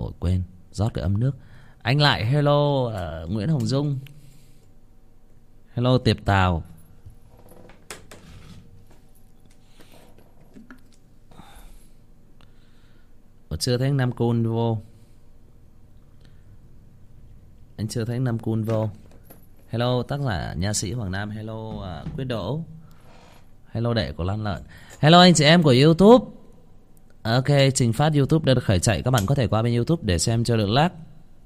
Ôi quên, rót cái ấm nước. Anh lại hello Nguyễn Hồng Dung. Hello Tiệp Tào. Chưa thấy Nam Cun vô. Anh chưa thấy Nam Cun vô. Hello tác giả nha sĩ Hoàng Nam. Hello Quyết Đỗ. Hello đệ của Lan Lợn. Hello anh chị em của YouTube. Ok, trình phát YouTube đã được khởi chạy. Các bạn có thể qua bên YouTube để xem cho được lag.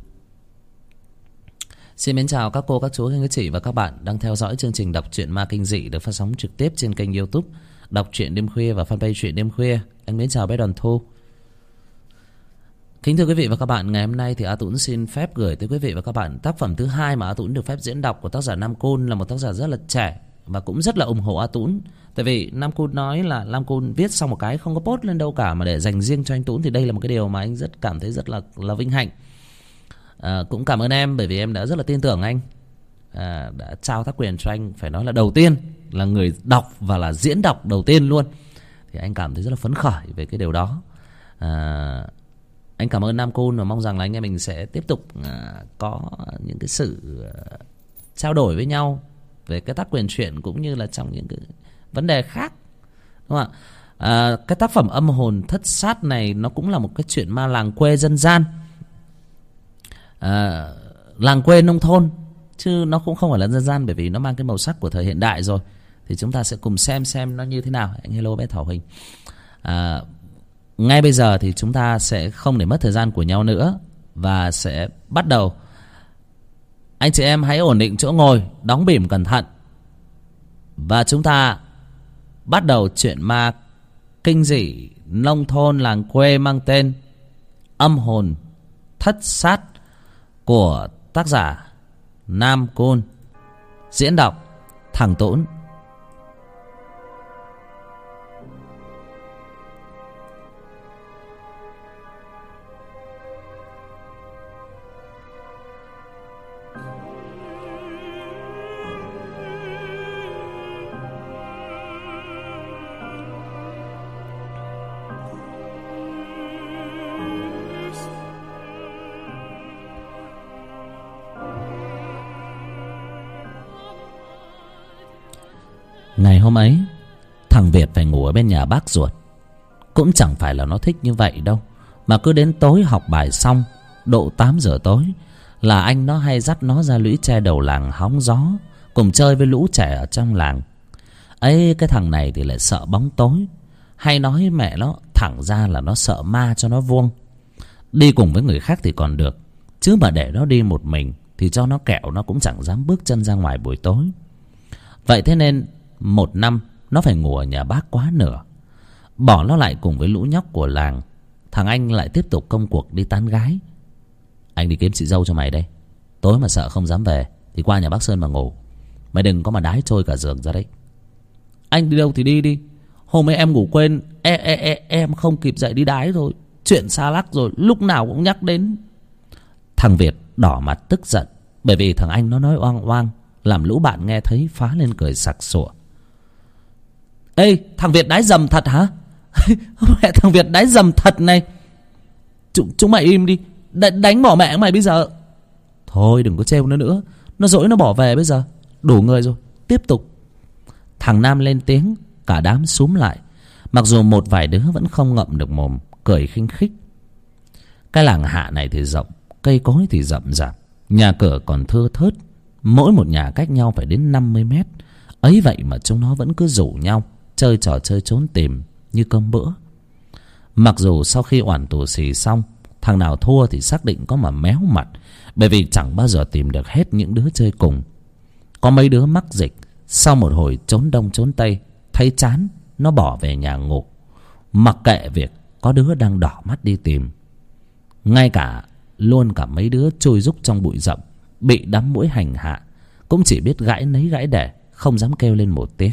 Xin mến chào các cô, các chú, các chị và các bạn đang theo dõi chương trình đọc truyện ma kinh dị được phát sóng trực tiếp trên kênh YouTube Đọc truyện đêm khuya và fanpage truyện đêm khuya. Anh mến chào bé Đoàn Thu. Kính thưa quý vị và các bạn, ngày hôm nay thì A Tũng xin phép gửi tới quý vị và các bạn tác phẩm thứ hai mà A Tũng được phép diễn đọc của tác giả Nam Cun, là một tác giả rất là trẻ và cũng rất là ủng hộ A Tũng. Tại vì Nam Cun nói là Nam Cun viết xong một cái không có post lên đâu cả mà để dành riêng cho anh Tũng, thì đây là một cái điều mà anh rất cảm thấy rất là vinh hạnh. Cũng cảm ơn em bởi vì em đã rất là tin tưởng anh, đã trao tác quyền cho anh, phải nói là đầu tiên là người đọc và là diễn đọc đầu tiên luôn, thì anh cảm thấy rất là phấn khởi về cái điều đó. Anh cảm ơn Nam Cun và mong rằng là anh em mình sẽ tiếp tục có những cái sự trao đổi với nhau về cái tác quyền truyện cũng như là trong những cái vấn đề khác, đúng không ạ? Cái tác phẩm Âm Hồn Thất Sát này nó cũng là một cái chuyện ma làng quê dân gian, làng quê nông thôn, chứ nó cũng không phải là dân gian bởi vì nó mang cái màu sắc của thời hiện đại rồi. Thì chúng ta sẽ cùng xem nó như thế nào. Anh hello bé Thảo Huỳnh. Ngay bây giờ thì chúng ta sẽ không để mất thời gian của nhau nữa và sẽ bắt đầu. Anh chị em hãy ổn định chỗ ngồi, đóng bỉm cẩn thận, và chúng ta bắt đầu chuyện ma kinh dị nông thôn làng quê mang tên Âm Hồn Thất Sát của tác giả Nam Cun, diễn đọc Thằng Tũng. Ngày hôm ấy, thằng Việt phải ngủ ở bên nhà bác ruột. Cũng chẳng phải là nó thích như vậy đâu, mà cứ đến tối học bài xong, độ 8 giờ tối là anh nó hay dắt nó ra lũy tre đầu làng hóng gió, cùng chơi với lũ trẻ ở trong làng. Ấy, cái thằng này thì lại sợ bóng tối, hay nói mẹ nó thẳng ra là nó sợ ma cho nó vuông. Đi cùng với người khác thì còn được, chứ mà để nó đi một mình thì cho nó kẹo nó cũng chẳng dám bước chân ra ngoài buổi tối. Vậy thế nên một năm nó phải ngủ ở nhà bác quá nửa, bỏ nó lại cùng với lũ nhóc của làng. Thằng anh lại tiếp tục công cuộc đi tán gái. Anh đi kiếm chị dâu cho mày đây, tối mà sợ không dám về thì qua nhà bác Sơn mà ngủ. Mày đừng có mà đái trôi cả giường ra đấy. Anh đi đâu thì đi đi, hôm ấy em ngủ quên, em không kịp dậy đi đái rồi. Chuyện xa lắc rồi, lúc nào cũng nhắc đến. Thằng Việt đỏ mặt tức giận bởi vì thằng anh nó nói oang oang, làm lũ bạn nghe thấy phá lên cười sặc sụa. Ê, thằng Việt đái dầm thật hả? Mẹ, thằng Việt đái dầm thật này. Chúng mày im đi, đánh bỏ mẹ mày bây giờ. Thôi đừng có trêu nó nữa, nó dỗi nó bỏ về bây giờ. Đủ người rồi, tiếp tục. Thằng Nam lên tiếng, cả đám xúm lại. Mặc dù một vài đứa vẫn không ngậm được mồm, cười khinh khích. Cái làng Hạ này thì rộng, cây cối thì rậm rạp, nhà cửa còn thưa thớt, mỗi một nhà cách nhau phải đến 50 mét. Ấy vậy mà chúng nó vẫn cứ rủ nhau chơi trò chơi trốn tìm như cơm bữa. Mặc dù sau khi oản tù xì xong, thằng nào thua thì xác định có mà méo mặt, bởi vì chẳng bao giờ tìm được hết những đứa chơi cùng. Có mấy đứa mắc dịch, sau một hồi trốn đông trốn tây, thấy chán nó bỏ về nhà ngủ, mặc kệ việc có đứa đang đỏ mắt đi tìm. Ngay cả mấy đứa chui rúc trong bụi rậm, bị đám muỗi hành hạ, cũng chỉ biết gãi nấy gãi để, không dám kêu lên một tiếng.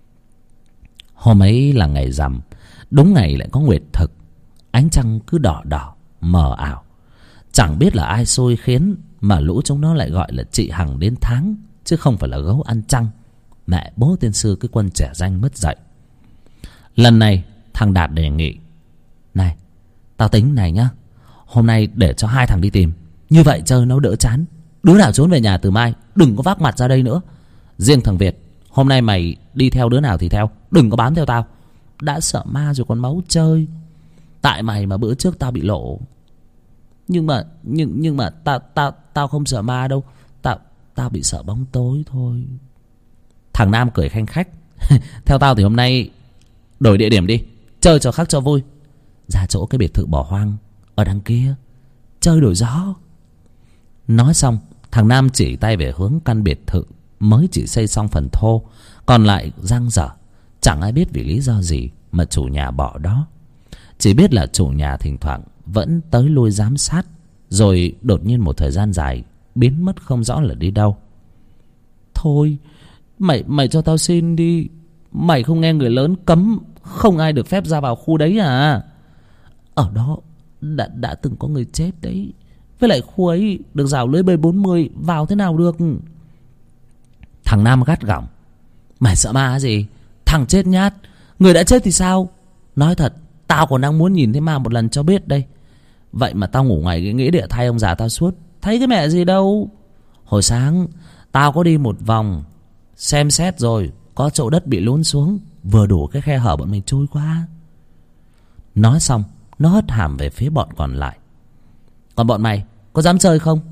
Hôm ấy là ngày rằm, đúng ngày lại có nguyệt thực. Ánh trăng cứ đỏ đỏ mờ ảo, chẳng biết là ai xui khiến mà lũ chúng nó lại gọi là chị Hằng đến tháng, chứ không phải là gấu ăn trăng. Mẹ bố tiên sư cái quân trẻ danh mất dạy. Lần này thằng Đạt đề nghị: Này, tao tính này nhá, Hôm nay để cho hai thằng đi tìm, như vậy chơi nó đỡ chán. Đứa nào trốn về nhà từ mai đừng có vác mặt ra đây nữa. Riêng thằng Việt, hôm nay mày đi theo đứa nào thì theo, đừng có bám theo tao. Đã sợ ma rồi còn máu chơi. Tại mày mà bữa trước tao bị lộ. Nhưng mà tao không sợ ma đâu. Tao bị sợ bóng tối thôi. Thằng Nam cười khanh khách. Theo tao thì hôm nay đổi địa điểm đi, chơi cho khác cho vui. Ra chỗ cái biệt thự bỏ hoang ở đằng kia, chơi đổi gió. Nói xong, thằng Nam chỉ tay về hướng căn biệt thự mới chỉ xây xong phần thô, còn lại dang dở. Chẳng ai biết vì lý do gì mà chủ nhà bỏ đó. Chỉ biết là chủ nhà thỉnh thoảng vẫn tới lui giám sát, rồi đột nhiên một thời gian dài biến mất không rõ là đi đâu. Thôi, mày cho tao xin đi. Mày không nghe người lớn cấm không ai được phép ra vào khu đấy à? Ở đó đã từng có người chết đấy. Với lại khu ấy được rào lưới B40, vào thế nào được? Thằng Nam gắt gỏng. Mày sợ ma gì? Thằng chết nhát. Người đã chết thì sao? Nói thật, tao còn đang muốn nhìn thấy ma một lần cho biết đây. Vậy mà tao ngủ ngày nghĩ địa thay ông già tao suốt. Thấy cái mẹ gì đâu. Hồi sáng tao có đi một vòng xem xét rồi, có chỗ đất bị lún xuống, vừa đủ cái khe hở bọn mình chui qua. Nói xong, nó hất hàm về phía bọn còn lại. Còn bọn mày có dám chơi không?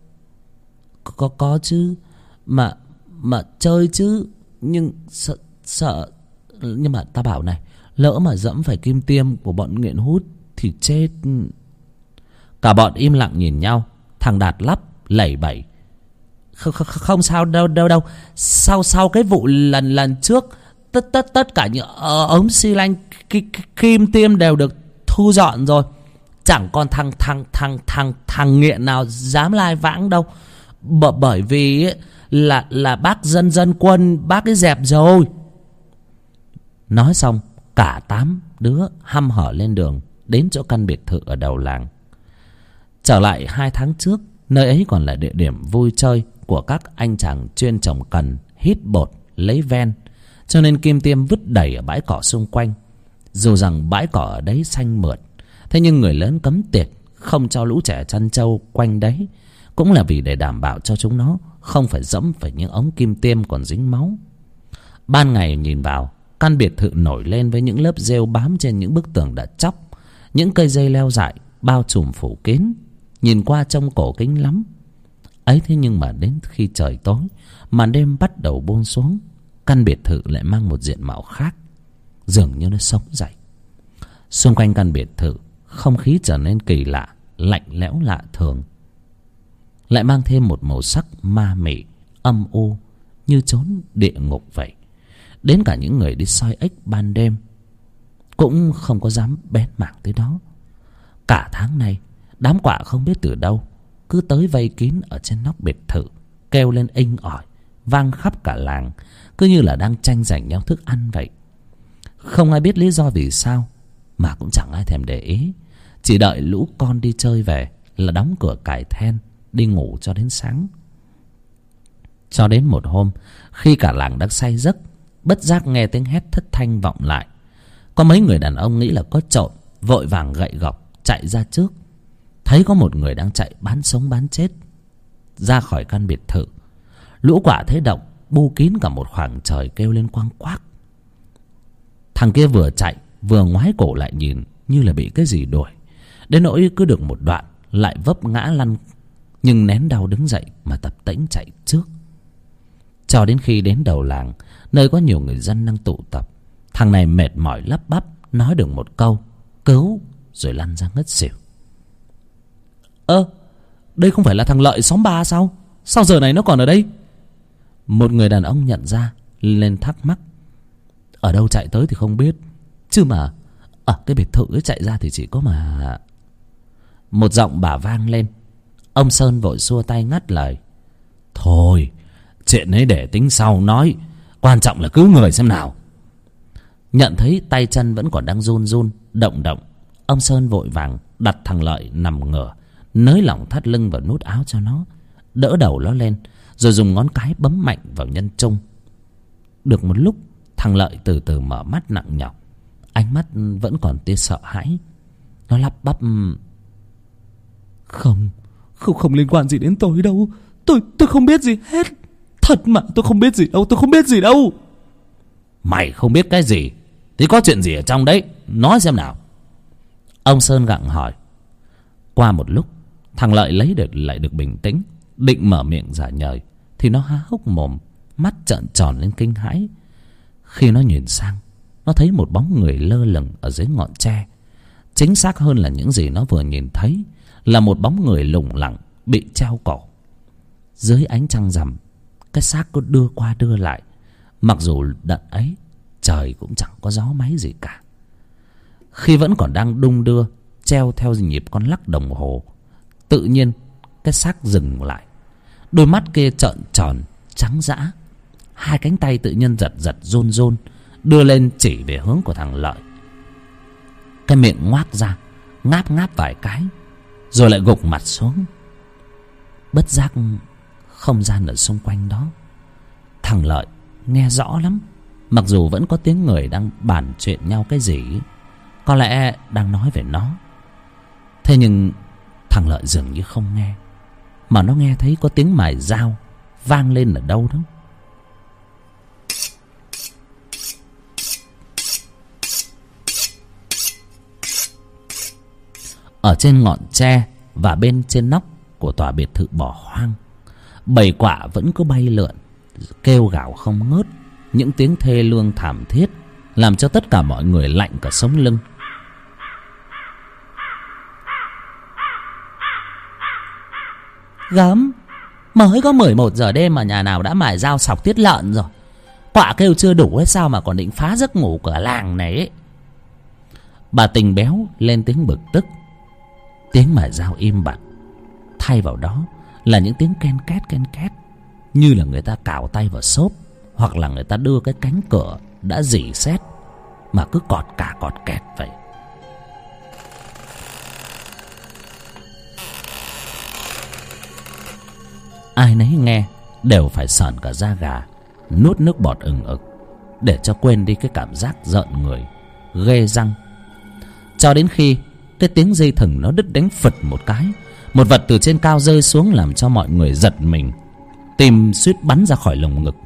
Có chứ. Mà chơi chứ. Nhưng sợ. Nhưng mà tao bảo này, lỡ mà dẫm phải kim tiêm của bọn nghiện hút thì chết. Cả bọn im lặng nhìn nhau. Thằng Đạt lắp lẩy bẩy. Không sao đâu. Sau cái vụ lần trước, tất cả những ống xi lanh kim tiêm đều được thu dọn rồi. Chẳng còn thằng nghiện nào dám lai vãng đâu. Bởi vì ấy, là bác dân quân, bác ấy dẹp rồi. Nói xong, cả 8 đứa hăm hở lên đường đến chỗ căn biệt thự ở đầu làng. Trở lại 2 tháng trước, nơi ấy còn là địa điểm vui chơi của các anh chàng chuyên trồng cần, hít bột, lấy ven. Cho nên kim tiêm vứt đầy ở bãi cỏ xung quanh. Dù rằng bãi cỏ ở đấy xanh mượt, thế nhưng người lớn cấm tiệt không cho lũ trẻ chăn trâu quanh đấy, cũng là vì để đảm bảo cho chúng nó không phải dẫm phải những ống kim tiêm còn dính máu. Ban ngày nhìn vào, căn biệt thự nổi lên với những lớp rêu bám trên những bức tường đã chóc, những cây dây leo dại bao trùm phủ kín, nhìn qua trông cổ kính lắm. Ấy thế nhưng mà đến khi trời tối, màn đêm bắt đầu buông xuống, căn biệt thự lại mang một diện mạo khác, dường như nó sống dậy. Xung quanh căn biệt thự, không khí trở nên kỳ lạ, lạnh lẽo lạ thường, lại mang thêm một màu sắc ma mị, âm u, như chốn địa ngục vậy. Đến cả những người đi soi ếch ban đêm cũng không có dám bén mảng tới đó. Cả tháng nay, đám quạ không biết từ đâu cứ tới vây kín ở trên nóc biệt thự, kêu lên inh ỏi, vang khắp cả làng, cứ như là đang tranh giành nhau thức ăn vậy. Không ai biết lý do vì sao, mà cũng chẳng ai thèm để ý. Chỉ đợi lũ con đi chơi về là đóng cửa cài then, đi ngủ cho đến sáng. Cho đến một hôm, khi cả làng đang say giấc, bất giác nghe tiếng hét thất thanh vọng lại. Có mấy người đàn ông nghĩ là có trộm, vội vàng gậy gộc chạy ra trước. Thấy có một người đang chạy bán sống bán chết ra khỏi căn biệt thự. Lũ quạ thấy động, bu kín cả một khoảng trời, kêu lên quang quác. Thằng kia vừa chạy vừa ngoái cổ lại nhìn, như là bị cái gì đuổi. Đến nỗi cứ được một đoạn lại vấp ngã lăn, nhưng nén đau đứng dậy mà tập tễnh chạy trước. Cho đến khi đến đầu làng, nơi có nhiều người dân đang tụ tập, thằng này mệt mỏi lắp bắp nói được một câu cứu, rồi lăn ra ngất xỉu. Đây không phải là thằng Lợi xóm 3 sao? Sao giờ này nó còn ở đây? Một người đàn ông nhận ra, lên thắc mắc. Ở đâu chạy tới thì không biết, chứ mà ở cái biệt thự ấy chạy ra thì chỉ có mà... Một giọng bà vang lên. Ông Sơn vội xua tay ngắt lời. Thôi, chuyện ấy để tính sau nói, quan trọng là cứu người xem nào. Nhận thấy tay chân vẫn còn đang run run động động, ông Sơn vội vàng đặt thằng Lợi nằm ngửa, nới lỏng thắt lưng và nút áo cho nó, đỡ đầu nó lên, rồi dùng ngón cái bấm mạnh vào nhân trung. Được một lúc, thằng Lợi từ từ mở mắt nặng nhọc, ánh mắt vẫn còn tia sợ hãi. Nó lắp bắp. Không, không liên quan gì đến tôi đâu. Tôi không biết gì hết. Thật mà, tôi không biết gì đâu, tôi không biết gì đâu. Mày không biết cái gì thì có chuyện gì ở trong đấy, nói xem nào. Ông Sơn gặng hỏi. Qua một lúc, thằng Lợi lại được bình tĩnh, định mở miệng giải nhời thì nó há hốc mồm, mắt trợn tròn lên kinh hãi. Khi nó nhìn sang, nó thấy một bóng người lơ lửng ở dưới ngọn tre. Chính xác hơn là những gì nó vừa nhìn thấy là một bóng người lủng lẳng bị treo cổ. Dưới ánh trăng rằm, cái xác cứ đưa qua đưa lại. Mặc dù đợt ấy trời cũng chẳng có gió máy gì cả. Khi vẫn còn đang đung đưa treo theo nhịp con lắc đồng hồ, tự nhiên cái xác dừng lại. Đôi mắt kia trợn tròn trắng dã, hai cánh tay tự nhiên giật run run đưa lên chỉ về hướng của thằng Lợi. Cái miệng ngoác ra ngáp vài cái rồi lại gục mặt xuống. Bất giác không gian ở xung quanh đó thằng Lợi nghe rõ lắm. Mặc dù vẫn có tiếng người đang bàn chuyện nhau cái gì, có lẽ đang nói về nó. Thế nhưng thằng Lợi dường như không nghe, mà nó nghe thấy có tiếng mài dao vang lên ở đâu đó. Ở trên ngọn tre và bên trên nóc của tòa biệt thự bỏ hoang, bầy quạ vẫn cứ bay lượn, kêu gào không ngớt. Những tiếng thê lương thảm thiết làm cho tất cả mọi người lạnh cả sống lưng. Gớm, mới có 11 giờ đêm mà nhà nào đã mài dao sọc tiết lợn rồi. Quạ kêu chưa đủ hay sao mà còn định phá giấc ngủ của làng này ấy. Bà Tình béo lên tiếng bực tức. Tiếng mài dao im bặt, thay vào đó là những tiếng ken két như là người ta cào tay vào xốp, hoặc là người ta đưa cái cánh cửa đã rỉ sét mà cứ cọt kẹt vậy. Ai nấy nghe đều phải sởn cả da gà, nuốt nước bọt ừng ực để cho quên đi cái cảm giác rợn người, ghê răng. Cho đến khi cái tiếng dây thừng nó đứt đánh phật một cái, một vật từ trên cao rơi xuống làm cho mọi người giật mình, tim suýt bắn ra khỏi lồng ngực.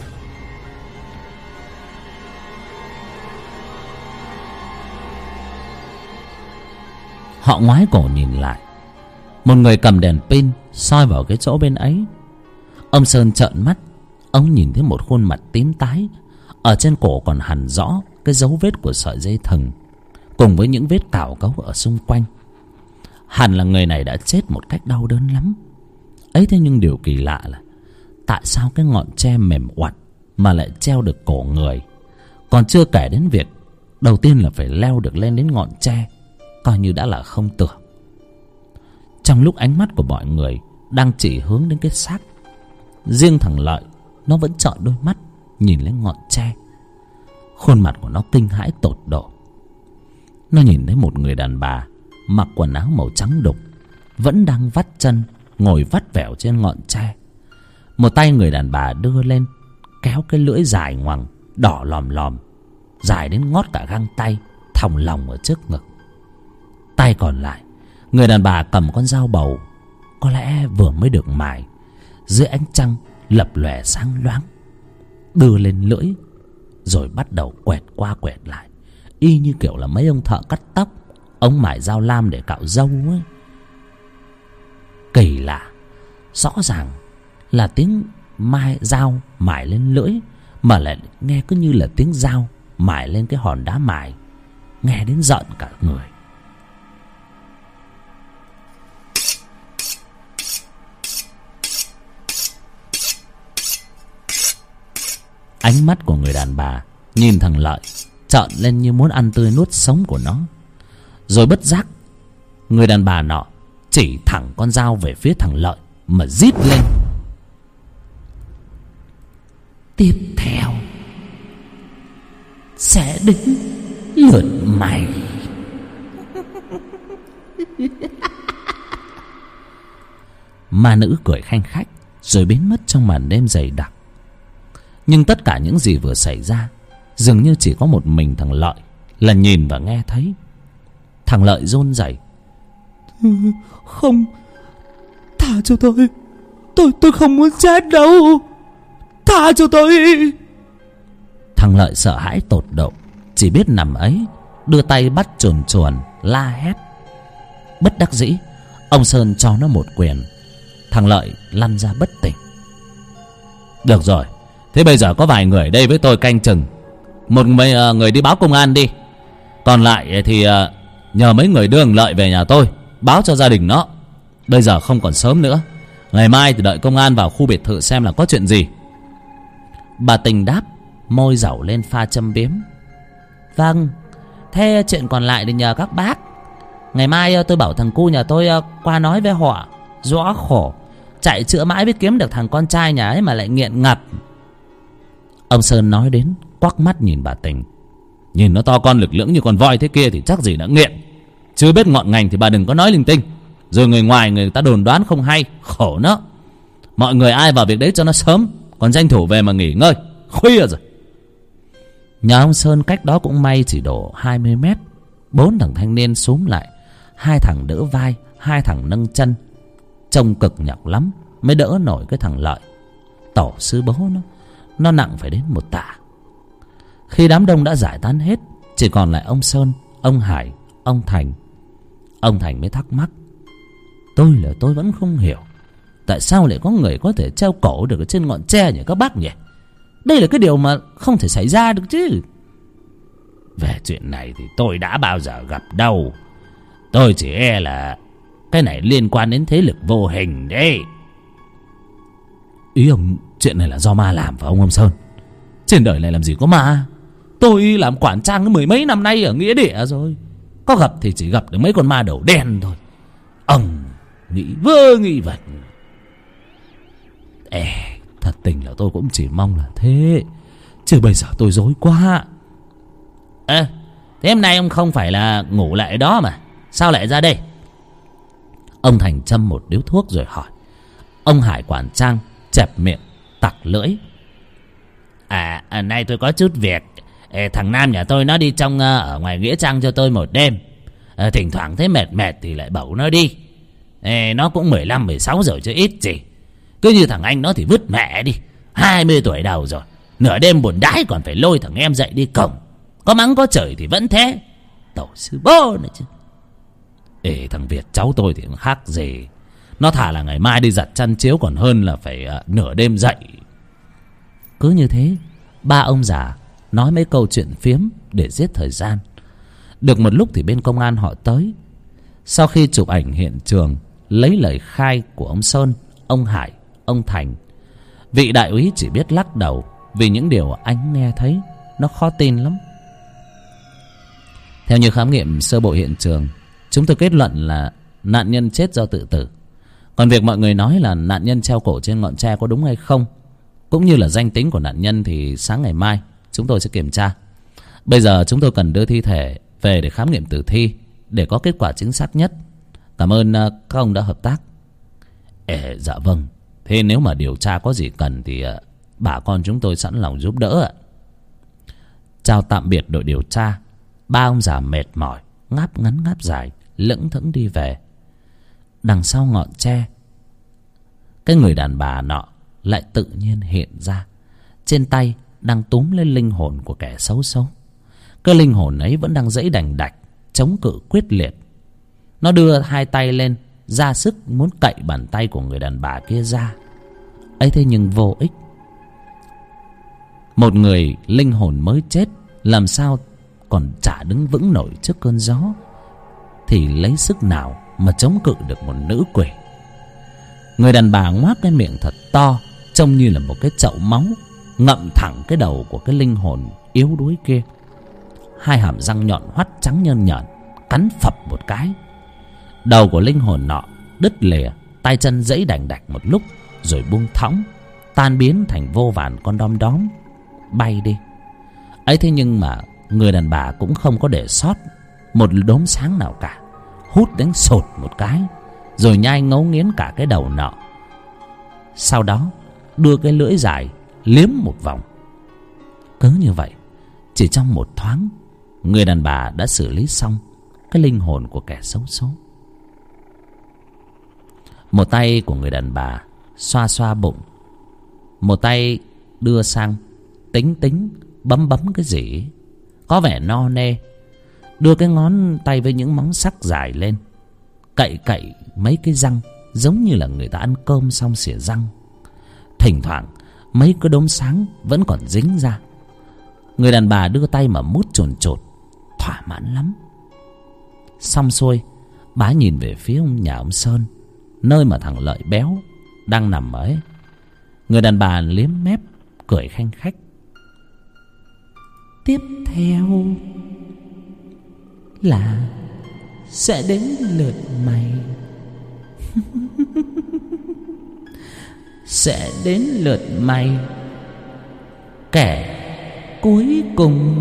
Họ ngoái cổ nhìn lại, một người cầm đèn pin soi vào cái chỗ bên ấy. Ông Sơn trợn mắt, ông nhìn thấy một khuôn mặt tím tái, ở trên cổ còn hằn rõ cái dấu vết của sợi dây thừng, cùng với những vết cào cấu ở xung quanh. Hẳn là người này đã chết một cách đau đớn lắm ấy. Thế nhưng điều kỳ lạ là tại sao cái ngọn tre mềm oặt mà lại treo được cổ người. Còn chưa kể đến việc đầu tiên là phải leo được lên đến ngọn tre, coi như đã là không tưởng. Trong lúc ánh mắt của mọi người đang chỉ hướng đến cái xác, riêng thằng Lợi nó vẫn trợn đôi mắt nhìn lên ngọn tre. Khuôn mặt của nó kinh hãi tột độ. Nó nhìn thấy một người đàn bà mặc quần áo màu trắng đục, vẫn đang vắt chân ngồi vắt vẻo trên ngọn tre. Một tay người đàn bà đưa lên kéo cái lưỡi dài ngoằng đỏ lòm lòm, dài đến ngót cả găng tay, thòng lòng ở trước ngực. Tay còn lại người đàn bà cầm con dao bầu, có lẽ vừa mới được mài, dưới ánh trăng lập lòe sáng loáng, đưa lên lưỡi rồi bắt đầu quẹt qua quẹt lại, y như kiểu là mấy ông thợ cắt tóc, ông mài dao lam để cạo râu ấy. Kỳ lạ, rõ ràng là tiếng dao mài lên lưỡi, mà lại nghe cứ như là tiếng dao mài lên cái hòn đá mài, nghe đến giận cả người. Ánh mắt của người đàn bà nhìn thằng Lợi trợn lên như muốn ăn tươi nuốt sống của nó. Rồi bất giác người đàn bà nọ chỉ thẳng con dao về phía thằng Lợi mà rít lên: tiếp theo sẽ đến lượt mày. Ma nữ cười khanh khách rồi biến mất trong màn đêm dày đặc. Nhưng tất cả những gì vừa xảy ra dường như chỉ có một mình thằng Lợi là nhìn và nghe thấy. Thằng Lợi run rẩy Không, tha cho tôi. Tôi không muốn chết đâu. Tha cho tôi. Thằng Lợi sợ hãi tột độ, chỉ biết nằm ấy, đưa tay bắt chuồn chuồn la hét. Bất đắc dĩ, ông Sơn cho nó một quyền. Thằng Lợi lăn ra bất tỉnh. Được rồi, thế bây giờ có vài người ở đây với tôi canh chừng. Một người đi báo công an đi. Còn lại thì nhờ mấy người đưa thằng Lợi về nhà tôi, báo cho gia đình nó. Bây giờ không còn sớm nữa, ngày mai thì đợi công an vào khu biệt thự xem là có chuyện gì. Bà Tình đáp, môi dẩu lên pha châm biếm. Vâng, thế chuyện còn lại thì nhờ các bác. Ngày mai tôi bảo thằng cu nhà tôi qua nói với họ. Rõ khổ, chạy chữa mãi mới kiếm được thằng con trai nhà ấy mà lại nghiện ngập. Ông Sơn nói đến, quắc mắt nhìn bà Tình. Nhìn nó to con lực lưỡng như con voi thế kia thì chắc gì đã nghiện. Chưa biết ngọn ngành thì bà đừng có nói linh tinh, rồi người ngoài người ta đồn đoán không hay, khổ nó. Mọi người ai vào việc đấy cho nó sớm, còn tranh thủ về mà nghỉ ngơi, khuya rồi. Nhà ông Sơn cách đó cũng may chỉ độ 20 mét. 4 thằng thanh niên xúm lại, 2 thằng đỡ vai, 2 thằng nâng chân. Trông cực nhọc lắm mới đỡ nổi cái thằng Lợi. Tổ sư bố nó nặng phải đến 1 tạ. Khi đám đông đã giải tán hết, chỉ còn lại ông Sơn, ông Hải, ông Thành. Ông Thành mới thắc mắc. Tôi vẫn không hiểu, tại sao lại có người có thể treo cổ được ở trên ngọn tre nhỉ các bác nhỉ? Đây là cái điều mà không thể xảy ra được chứ. Về chuyện này thì tôi đã bao giờ gặp đâu. Tôi chỉ e là cái này liên quan đến thế lực vô hình đấy. Ý ông chuyện này là do ma làm phải không ông Sơn? Trên đời này làm gì có ma. Tôi làm quản trang 10 mấy năm nay ở nghĩa địa rồi, có gặp thì chỉ gặp được mấy con ma đầu đen thôi. Ông nghĩ vơ nghĩ vẩn. Thật tình là tôi cũng chỉ mong là thế, chứ bây giờ tôi rối quá. Thế hôm nay ông không phải là ngủ lại đó mà, sao lại ra đây? Ông Thành châm một điếu thuốc rồi hỏi. Ông Hải quản trang chẹp miệng tặc lưỡi. Nay tôi có chút việc. Thằng Nam nhà tôi nó đi trong ở ngoài nghĩa trang cho tôi một đêm. Thỉnh thoảng thấy mệt thì lại bảo nó đi. Nó cũng 15, 16 rồi chứ ít gì. Cứ như thằng anh nó thì vứt mẹ đi, 20 tuổi đầu rồi, nửa đêm buồn đái còn phải lôi thằng em dậy đi cổng. Có mắng có chửi thì vẫn thế. Tổ sư bố này chứ. Thằng Việt cháu tôi thì cũng khác gì. Nó thà là ngày mai đi giặt chăn chiếu còn hơn là phải nửa đêm dậy. Cứ như thế, ba ông già nói mấy câu chuyện phiếm để giết thời gian. Được một lúc thì bên công an họ tới. Sau khi chụp ảnh hiện trường, lấy lời khai của ông Sơn, ông Hải, ông Thành, vị đại úy chỉ biết lắc đầu, vì những điều anh nghe thấy nó khó tin lắm. Theo như khám nghiệm sơ bộ hiện trường, chúng tôi kết luận là nạn nhân chết do tự tử. Còn việc mọi người nói là nạn nhân treo cổ trên ngọn tre có đúng hay không, cũng như là danh tính của nạn nhân, thì sáng ngày mai chúng tôi sẽ kiểm tra. Bây giờ chúng tôi cần đưa thi thể về để khám nghiệm tử thi, để có kết quả chính xác nhất. Cảm ơn các ông đã hợp tác. Dạ vâng. Thế nếu mà điều tra có gì cần thì bà con chúng tôi sẵn lòng giúp đỡ ạ. Chào tạm biệt đội điều tra. Ba ông già mệt mỏi, ngáp ngắn ngáp dài, lững thững đi về. Đằng sau ngọn tre, cái người đàn bà nọ lại tự nhiên hiện ra. Trên tay đang túm lên linh hồn của kẻ xấu xấu. Cái linh hồn ấy vẫn đang giãy đành đạch, chống cự quyết liệt. Nó đưa hai tay lên, ra sức muốn cậy bàn tay của người đàn bà kia ra. ấy thế nhưng vô ích. Một người linh hồn mới chết làm sao còn chả đứng vững nổi trước cơn gió, thì lấy sức nào mà chống cự được một nữ quỷ. Người đàn bà ngoác cái miệng thật to, trông như là một cái chậu máu, ngậm thẳng cái đầu của cái linh hồn yếu đuối kia. Hai hàm răng nhọn hoắt trắng nhơn nhởn cắn phập một cái. Đầu của linh hồn nọ đứt lìa, tay chân giãy đành đạch một lúc rồi buông thõng, tan biến thành vô vàn con đom đóm bay đi. ấy thế nhưng mà người đàn bà cũng không có để sót một đốm sáng nào cả, hút đánh sột một cái rồi nhai ngấu nghiến cả cái đầu nọ. Sau đó đưa cái lưỡi dài liếm một vòng. Cứ như vậy, chỉ trong một thoáng, người đàn bà đã xử lý xong cái linh hồn của kẻ xấu số. Một tay của người đàn bà xoa xoa bụng, một tay đưa sang tính bấm cái gì có vẻ no nê. Đưa cái ngón tay với những móng sắc dài lên, cậy mấy cái răng, giống như là người ta ăn cơm xong xỉa răng. Thỉnh thoảng mấy cái đốm sáng vẫn còn dính ra. Người đàn bà đưa tay mà mút chồn chột, thỏa mãn lắm. Xong xuôi, bá nhìn về phía nhà ông Sơn, nơi mà thằng Lợi béo đang nằm ấy. Người đàn bà liếm mép cười khanh khách. Tiếp theo là sẽ đến lượt mày. Sẽ đến lượt mày, kẻ cuối cùng.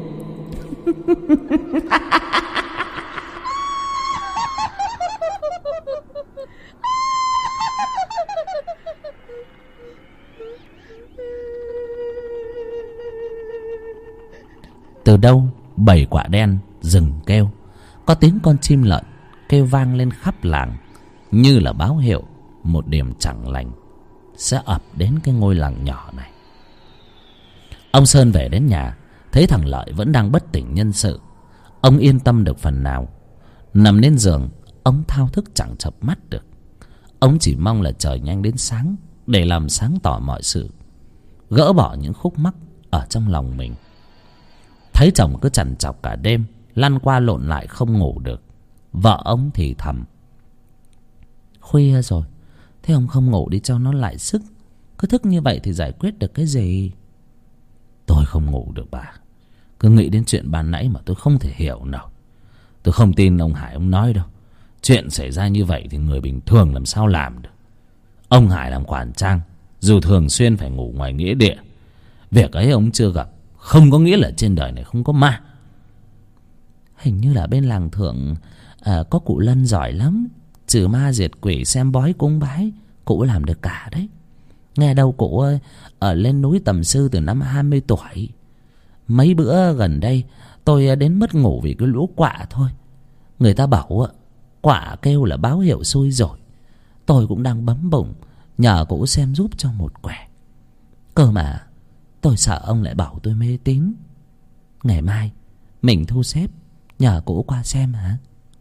Từ đâu bầy quạ đen rừng kêu, có tiếng con chim lợn kêu vang lên khắp làng, như là báo hiệu một điểm chẳng lành sẽ ập đến cái ngôi làng nhỏ này. Ông Sơn về đến nhà, thấy thằng Lợi vẫn đang bất tỉnh nhân sự. Ông yên tâm được phần nào. Nằm lên giường, ông thao thức chẳng chợp mắt được. Ông chỉ mong là trời nhanh đến sáng để làm sáng tỏ mọi sự, gỡ bỏ những khúc mắc ở trong lòng mình. Thấy chồng cứ trằn trọc cả đêm, lăn qua lộn lại không ngủ được. Vợ ông thì thầm: khuya rồi, thế ông không ngủ đi cho nó lại sức. Cứ thức như vậy thì giải quyết được cái gì? Tôi không ngủ được bà. Cứ nghĩ đến chuyện ban nãy mà tôi không thể hiểu nào. Tôi không tin ông Hải ông nói đâu. Chuyện xảy ra như vậy thì người bình thường làm sao làm được. Ông Hải làm quản trang, dù thường xuyên phải ngủ ngoài nghĩa địa, việc ấy ông chưa gặp, không có nghĩa là trên đời này không có ma. Hình như là bên làng thượng có cụ Lân giỏi lắm, trừ ma diệt quỷ, xem bói cúng bái, cụ làm được cả đấy. Nghe đâu cụ ở lên núi tầm sư từ năm 20 tuổi. Mấy bữa gần đây tôi đến mất ngủ vì cái lũ quạ thôi. Người ta bảo quạ kêu là báo hiệu xui rồi. Tôi cũng đang bấm bụng nhờ cụ xem giúp cho một quẻ. Cơ mà tôi sợ ông lại bảo tôi mê tín. Ngày mai mình thu xếp nhờ cụ qua xem hả?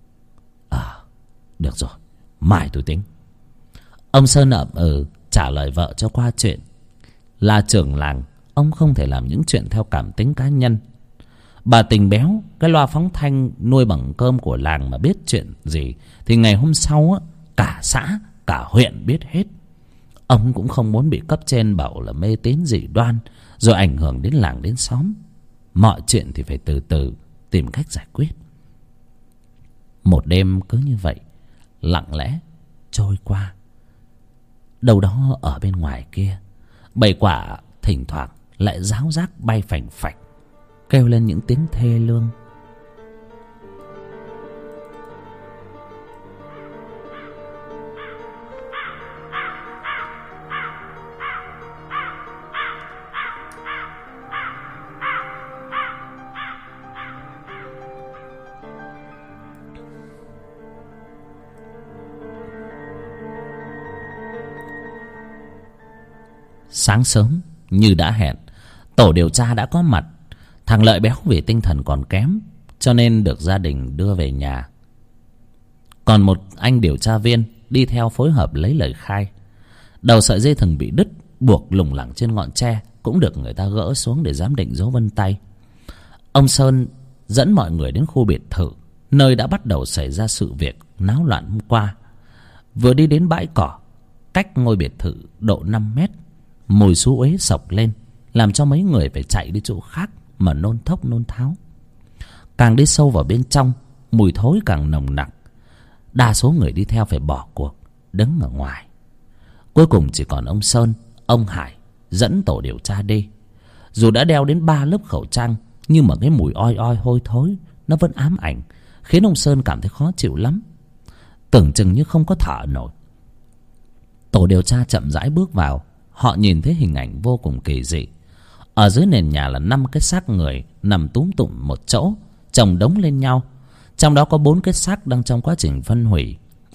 Được rồi, mai tôi tính. Ông Sơn ậm trả lời vợ cho qua chuyện. Là trưởng làng, ông không thể làm những chuyện theo cảm tính cá nhân. Bà Tình béo, cái loa phóng thanh nuôi bằng cơm của làng, mà biết chuyện gì thì ngày hôm sau cả xã, cả huyện biết hết. Ông cũng không muốn bị cấp trên bảo là mê tín dị đoan, rồi ảnh hưởng đến làng đến xóm. Mọi chuyện thì phải từ từ tìm cách giải quyết. Một đêm cứ như vậy lặng lẽ trôi qua. Đâu đó ở bên ngoài kia, bầy quạ thỉnh thoảng lại ráo rác bay phành phạch, kêu lên những tiếng thê lương. Sáng sớm như đã hẹn, tổ điều tra đã có mặt. Thằng Lợi béo vì tinh thần còn kém, cho nên được gia đình đưa về nhà. Còn một anh điều tra viên đi theo phối hợp lấy lời khai. Đầu sợi dây thừng bị đứt, buộc lủng lẳng trên ngọn tre cũng được người ta gỡ xuống để giám định dấu vân tay. Ông Sơn dẫn mọi người đến khu biệt thự, nơi đã bắt đầu xảy ra sự việc náo loạn hôm qua. Vừa đi đến bãi cỏ cách ngôi biệt thự độ 5 mét, mùi xú uế sộc lên, làm cho mấy người phải chạy đi chỗ khác mà nôn thốc nôn tháo. Càng đi sâu vào bên trong, mùi thối càng nồng nặc. Đa số người đi theo phải bỏ cuộc, đứng ở ngoài. Cuối cùng chỉ còn ông Sơn, ông Hải dẫn tổ điều tra đi. Dù đã đeo đến 3 lớp khẩu trang, nhưng mà cái mùi oi oi hôi thối nó vẫn ám ảnh, khiến ông Sơn cảm thấy khó chịu lắm, tưởng chừng như không có thở nổi. Tổ điều tra chậm rãi bước vào. Họ nhìn thấy hình ảnh vô cùng kỳ dị. Ở dưới nền nhà là 5 cái xác người nằm túm tụm một chỗ, chồng đống lên nhau. Trong đó có 4 cái xác đang trong quá trình phân hủy.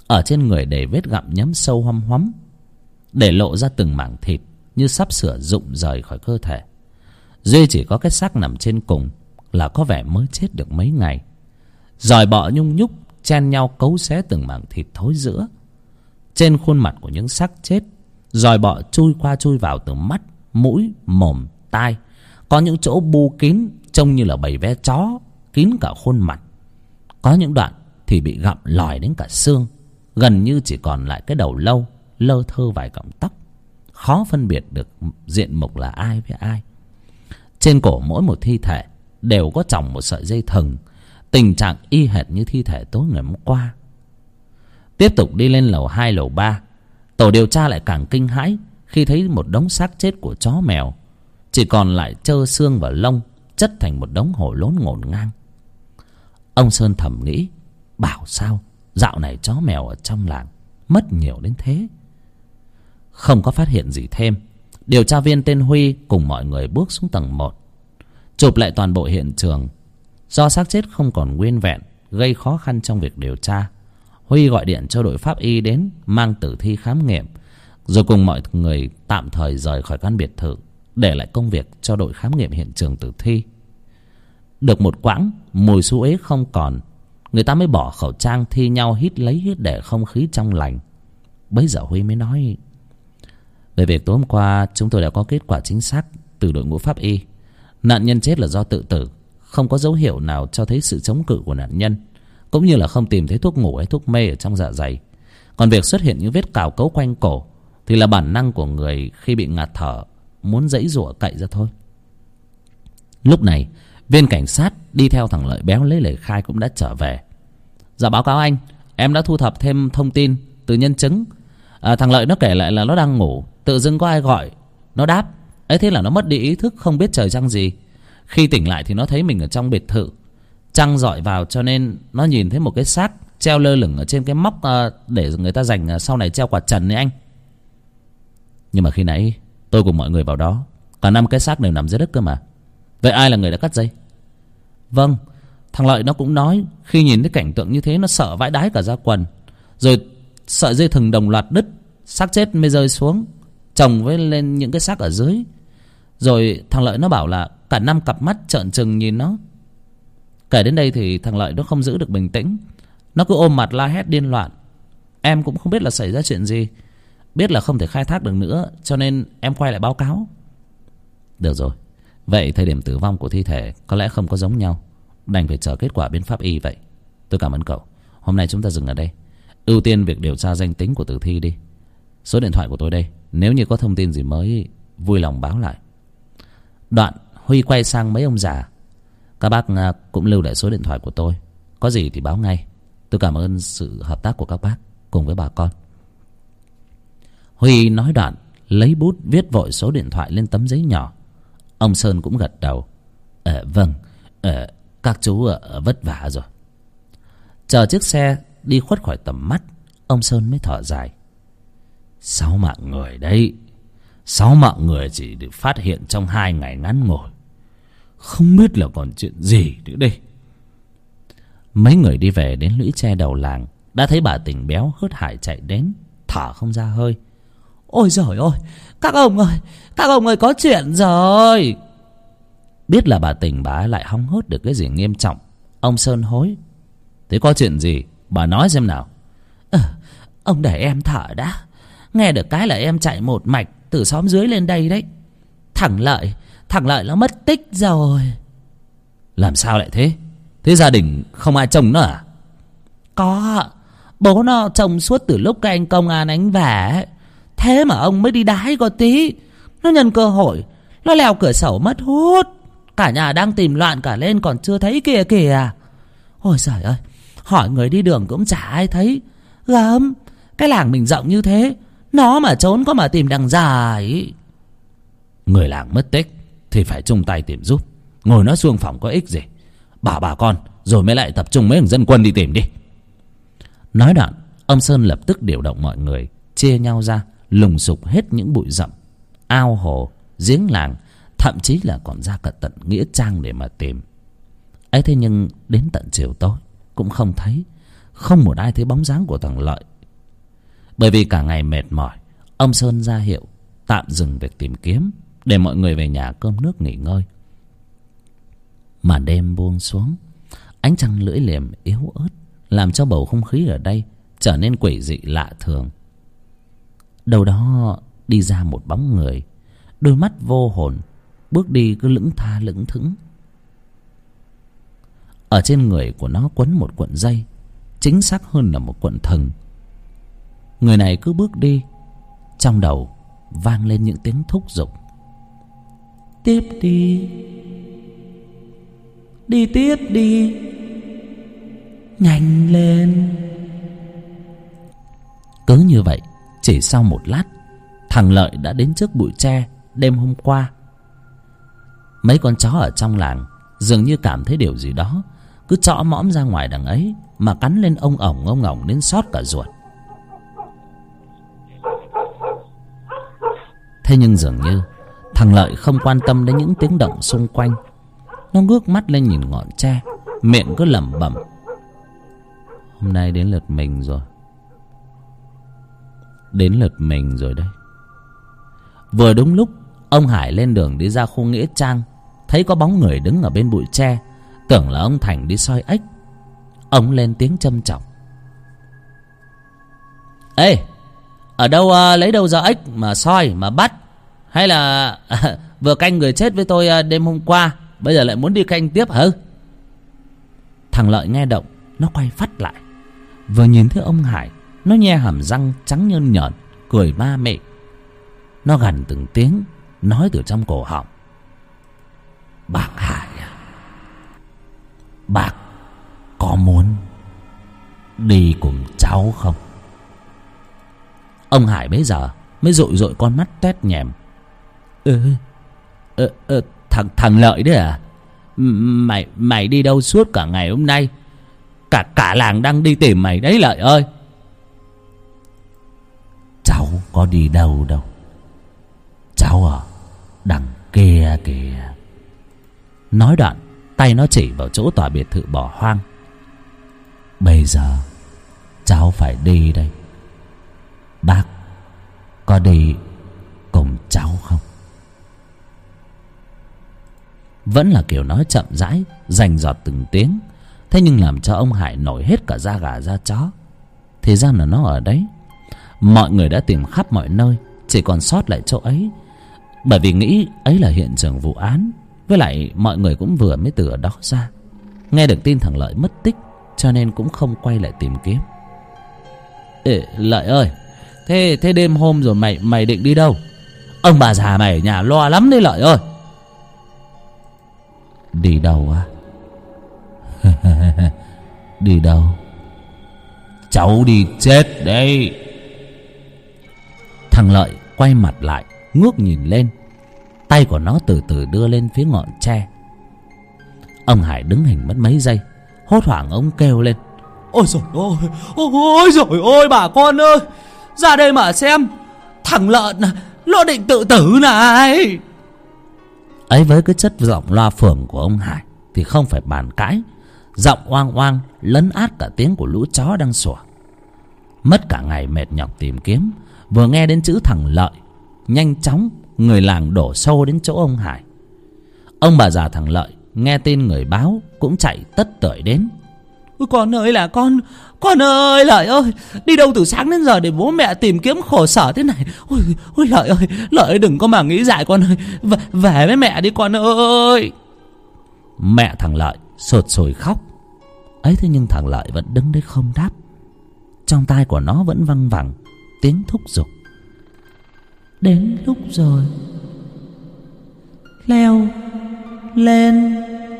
Ở trên người để vết gặm nhấm sâu hoăm hoắm, để lộ ra từng mảng thịt như sắp sửa rụng rời khỏi cơ thể. Duy chỉ có cái xác nằm trên cùng là có vẻ mới chết được mấy ngày. Giòi bọ nhung nhúc chen nhau cấu xé từng mảng thịt thối rữa. Trên khuôn mặt của những xác chết, giòi bọ chui qua chui vào từ mắt, mũi, mồm, tai. Có những chỗ bu kín trông như là bầy ve chó, kín cả khuôn mặt. Có những đoạn thì bị gặm lòi đến cả xương, gần như chỉ còn lại cái đầu lâu lơ thơ vài cọng tóc. Khó phân biệt được diện mục là ai với ai. Trên cổ mỗi một thi thể đều có chồng một sợi dây thừng, tình trạng y hệt như thi thể tối ngày hôm qua. Tiếp tục đi lên lầu 2, lầu 3, tổ điều tra lại càng kinh hãi khi thấy một đống xác chết của chó mèo, chỉ còn lại trơ xương và lông chất thành một đống hổ lốn ngổn ngang. Ông Sơn thầm nghĩ, bảo sao dạo này chó mèo ở trong làng mất nhiều đến thế. Không có phát hiện gì thêm, điều tra viên tên Huy cùng mọi người bước xuống tầng 1, chụp lại toàn bộ hiện trường. Do xác chết không còn nguyên vẹn, gây khó khăn trong việc điều tra, Huy gọi điện cho đội pháp y đến mang tử thi khám nghiệm, rồi cùng mọi người tạm thời rời khỏi căn biệt thự, để lại công việc cho đội khám nghiệm hiện trường tử thi. Được một quãng, mùi xú uế không còn, người ta mới bỏ khẩu trang thi nhau hít lấy hít để không khí trong lành. Bấy giờ Huy mới nói, về việc tối hôm qua chúng tôi đã có kết quả chính xác từ đội ngũ pháp y. Nạn nhân chết là do tự tử, không có dấu hiệu nào cho thấy sự chống cự của nạn nhân, cũng như là không tìm thấy thuốc ngủ hay thuốc mê ở trong dạ dày. Còn việc xuất hiện những vết cào cấu quanh cổ thì là bản năng của người khi bị ngạt thở, muốn giãy giụa cậy ra thôi. Lúc này viên cảnh sát đi theo thằng Lợi béo lấy lời khai cũng đã trở về. Dạ báo cáo anh, em đã thu thập thêm thông tin từ nhân chứng. Thằng Lợi nó kể lại là nó đang ngủ, tự dưng có ai gọi, nó đáp. Ấy thế là nó mất đi ý thức, không biết trời trăng gì. Khi tỉnh lại thì nó thấy mình ở trong biệt thự, trăng rọi vào cho nên nó nhìn thấy một cái xác treo lơ lửng ở trên cái móc để người ta dành sau này treo quạt trần đấy anh. Nhưng mà khi nãy tôi cùng mọi người vào đó, cả 5 cái xác đều nằm dưới đất cơ mà. Vậy ai là người đã cắt dây? Vâng, thằng Lợi nó cũng nói khi nhìn thấy cảnh tượng như thế nó sợ vãi đái cả da quần. Rồi sợi dây thừng đồng loạt đứt, xác chết mới rơi xuống, chồng với lên những cái xác ở dưới. Rồi thằng Lợi nó bảo là cả 5 cặp mắt trợn trừng nhìn nó. Kể đến đây thì thằng Lợi nó không giữ được bình tĩnh, nó cứ ôm mặt la hét điên loạn. Em cũng không biết là xảy ra chuyện gì, biết là không thể khai thác được nữa, cho nên em quay lại báo cáo. Được rồi, vậy thời điểm tử vong của thi thể có lẽ không có giống nhau, đành phải chờ kết quả bên pháp y vậy. Tôi cảm ơn cậu. Hôm nay chúng ta dừng ở đây, ưu tiên việc điều tra danh tính của tử thi đi. Số điện thoại của tôi đây, nếu như có thông tin gì mới vui lòng báo lại. Đoạn Huy quay sang mấy ông già, các bác cũng lưu lại số điện thoại của tôi, có gì thì báo ngay. Tôi cảm ơn sự hợp tác của các bác cùng với bà con. Huy nói đoạn lấy bút viết vội số điện thoại lên tấm giấy nhỏ. Ông Sơn cũng gật đầu. Vâng, các chú vất vả rồi. Chờ chiếc xe đi khuất khỏi tầm mắt, ông Sơn mới thở dài. 6 mạng người đấy, 6 mạng người chỉ được phát hiện trong 2 ngày ngắn ngủi, không biết là còn chuyện gì nữa đây. Mấy người đi về đến lũy tre đầu làng, đã thấy bà Tình béo hớt hải chạy đến, thở không ra hơi. Ôi giời ơi, các ông ơi có chuyện rồi. Biết là bà Tình, bà lại hóng hớt được cái gì nghiêm trọng. Ông Sơn hối. Thế có chuyện gì, bà nói xem nào. Ông để em thở đã. Nghe được cái là em chạy một mạch từ xóm dưới lên đây đấy. Thằng Lợi nó mất tích rồi. Làm sao lại thế? Thế gia đình không ai trông nó à? Có, bố nó trông suốt từ lúc các anh công an anh về. Thế mà ông mới đi đái có tí, nó nhân cơ hội nó leo cửa sổ mất hút. Cả nhà đang tìm loạn cả lên còn chưa thấy kìa kìa. Ôi giời ơi, hỏi người đi đường cũng chả ai thấy. Gớm, cái làng mình rộng như thế, nó mà trốn có mà tìm đằng dài. Người làng mất tích thì phải chung tay tìm giúp, ngồi nói xuông phỏng có ích gì. Bảo bà con rồi mới lại tập trung mấy thằng dân quân đi tìm đi. Nói đoạn, ông Sơn lập tức điều động mọi người chia nhau ra lùng sục hết những bụi rậm, ao hồ, giếng làng, thậm chí là còn ra cả tận nghĩa trang để mà tìm. Ấy thế nhưng đến tận chiều tối cũng không thấy, không một ai thấy bóng dáng của thằng Lợi Bởi vì cả ngày mệt mỏi, ông Sơn ra hiệu tạm dừng việc tìm kiếm để mọi người về nhà cơm nước nghỉ ngơi. Màn đêm buông xuống, ánh trăng lưỡi liềm yếu ớt làm cho bầu không khí ở đây trở nên quỷ dị lạ thường. Đâu đó đi ra một bóng người, đôi mắt vô hồn, bước đi cứ lững tha lững thững. Ở trên người của nó quấn một cuộn dây, chính xác hơn là một cuộn thừng. Người này cứ bước đi, trong đầu vang lên những tiếng thúc giục: tiếp đi, đi tiếp đi, nhanh lên. Cứ như vậy, chỉ sau một lát, thằng Lợi đã đến trước bụi tre đêm hôm qua. Mấy con chó ở trong làng dường như cảm thấy điều gì đó, cứ trõ mõm ra ngoài đằng ấy mà cắn lên ông ổng đến xót cả ruột. Thế nhưng dường như thằng Lợi không quan tâm đến những tiếng động xung quanh. Nó ngước mắt lên nhìn ngọn tre, miệng cứ lẩm bẩm: hôm nay đến lượt mình rồi, đến lượt mình rồi đây. Vừa đúng lúc ông Hải lên đường đi ra khu nghĩa trang, thấy có bóng người đứng ở bên bụi tre, tưởng là ông Thành đi soi ếch. Ông lên tiếng châm chọc: ê, ở đâu lấy đâu ra ếch mà soi mà bắt? Hay là vừa canh người chết với tôi đêm hôm qua, bây giờ lại muốn đi canh tiếp hả? Thằng Lợi nghe động, nó quay phắt lại, vừa nhìn thấy ông Hải, nó nhe hàm răng trắng nhơn nhởn, cười ma mị. Nó gằn từng tiếng, nói từ trong cổ họng: bác Hải à, bác có muốn đi cùng cháu không? Ông Hải bấy giờ mới dội dội con mắt tét nhèm: thằng Lợi đấy à? Mày đi đâu suốt cả ngày hôm nay? Cả làng đang đi tìm mày đấy Lợi ơi. Cháu có đi đâu đâu, cháu ở đằng kia kìa. Nói đoạn, tay nó chỉ vào chỗ tòa biệt thự bỏ hoang. Bây giờ cháu phải đi đây, bác có đi cùng cháu không? Vẫn là kiểu nói chậm rãi, rành rọt từng tiếng. Thế nhưng làm cho ông Hải nổi hết cả da gà da chó. Thì ra là nó ở đấy. Mọi người đã tìm khắp mọi nơi, chỉ còn sót lại chỗ ấy. Bởi vì nghĩ ấy là hiện trường vụ án. Với lại mọi người cũng vừa mới từ ở đó ra. Nghe được tin thằng Lợi mất tích, cho nên cũng không quay lại tìm kiếm. Ê, Lợi ơi, thế đêm hôm rồi mày định đi đâu? Ông bà già mày ở nhà lo lắm đấy Lợi ơi. Đi đâu á? Đi đâu? Cháu đi chết đây. Thằng Lợi quay mặt lại, ngước nhìn lên. Tay của nó từ từ đưa lên phía ngọn tre. Ông Hải đứng hình mất mấy giây, hốt hoảng ông kêu lên: ôi giời ơi, ôi giời ơi bà con ơi, ra đây mà xem, thằng Lợn nó định tự tử này. Ấy với cái chất giọng loa phường của ông Hải thì không phải bàn cãi. Giọng oang oang lấn át cả tiếng của lũ chó đang sủa. Mất cả ngày mệt nhọc tìm kiếm, vừa nghe đến chữ thằng Lợi, nhanh chóng người làng đổ xô đến chỗ ông Hải. Ông bà già thằng Lợi nghe tin người báo cũng chạy tất tởi đến. Ôi con ơi là con ơi Lợi ơi, đi đâu từ sáng đến giờ để bố mẹ tìm kiếm khổ sở thế này. Ôi Lợi ơi đừng có mà nghĩ dại con ơi, về với mẹ đi con ơi. Mẹ thằng Lợi sột sồi khóc. Ấy thế nhưng thằng Lợi vẫn đứng đấy không đáp. Trong tai của nó vẫn văng vẳng tiếng thúc giục: đến lúc rồi, leo lên.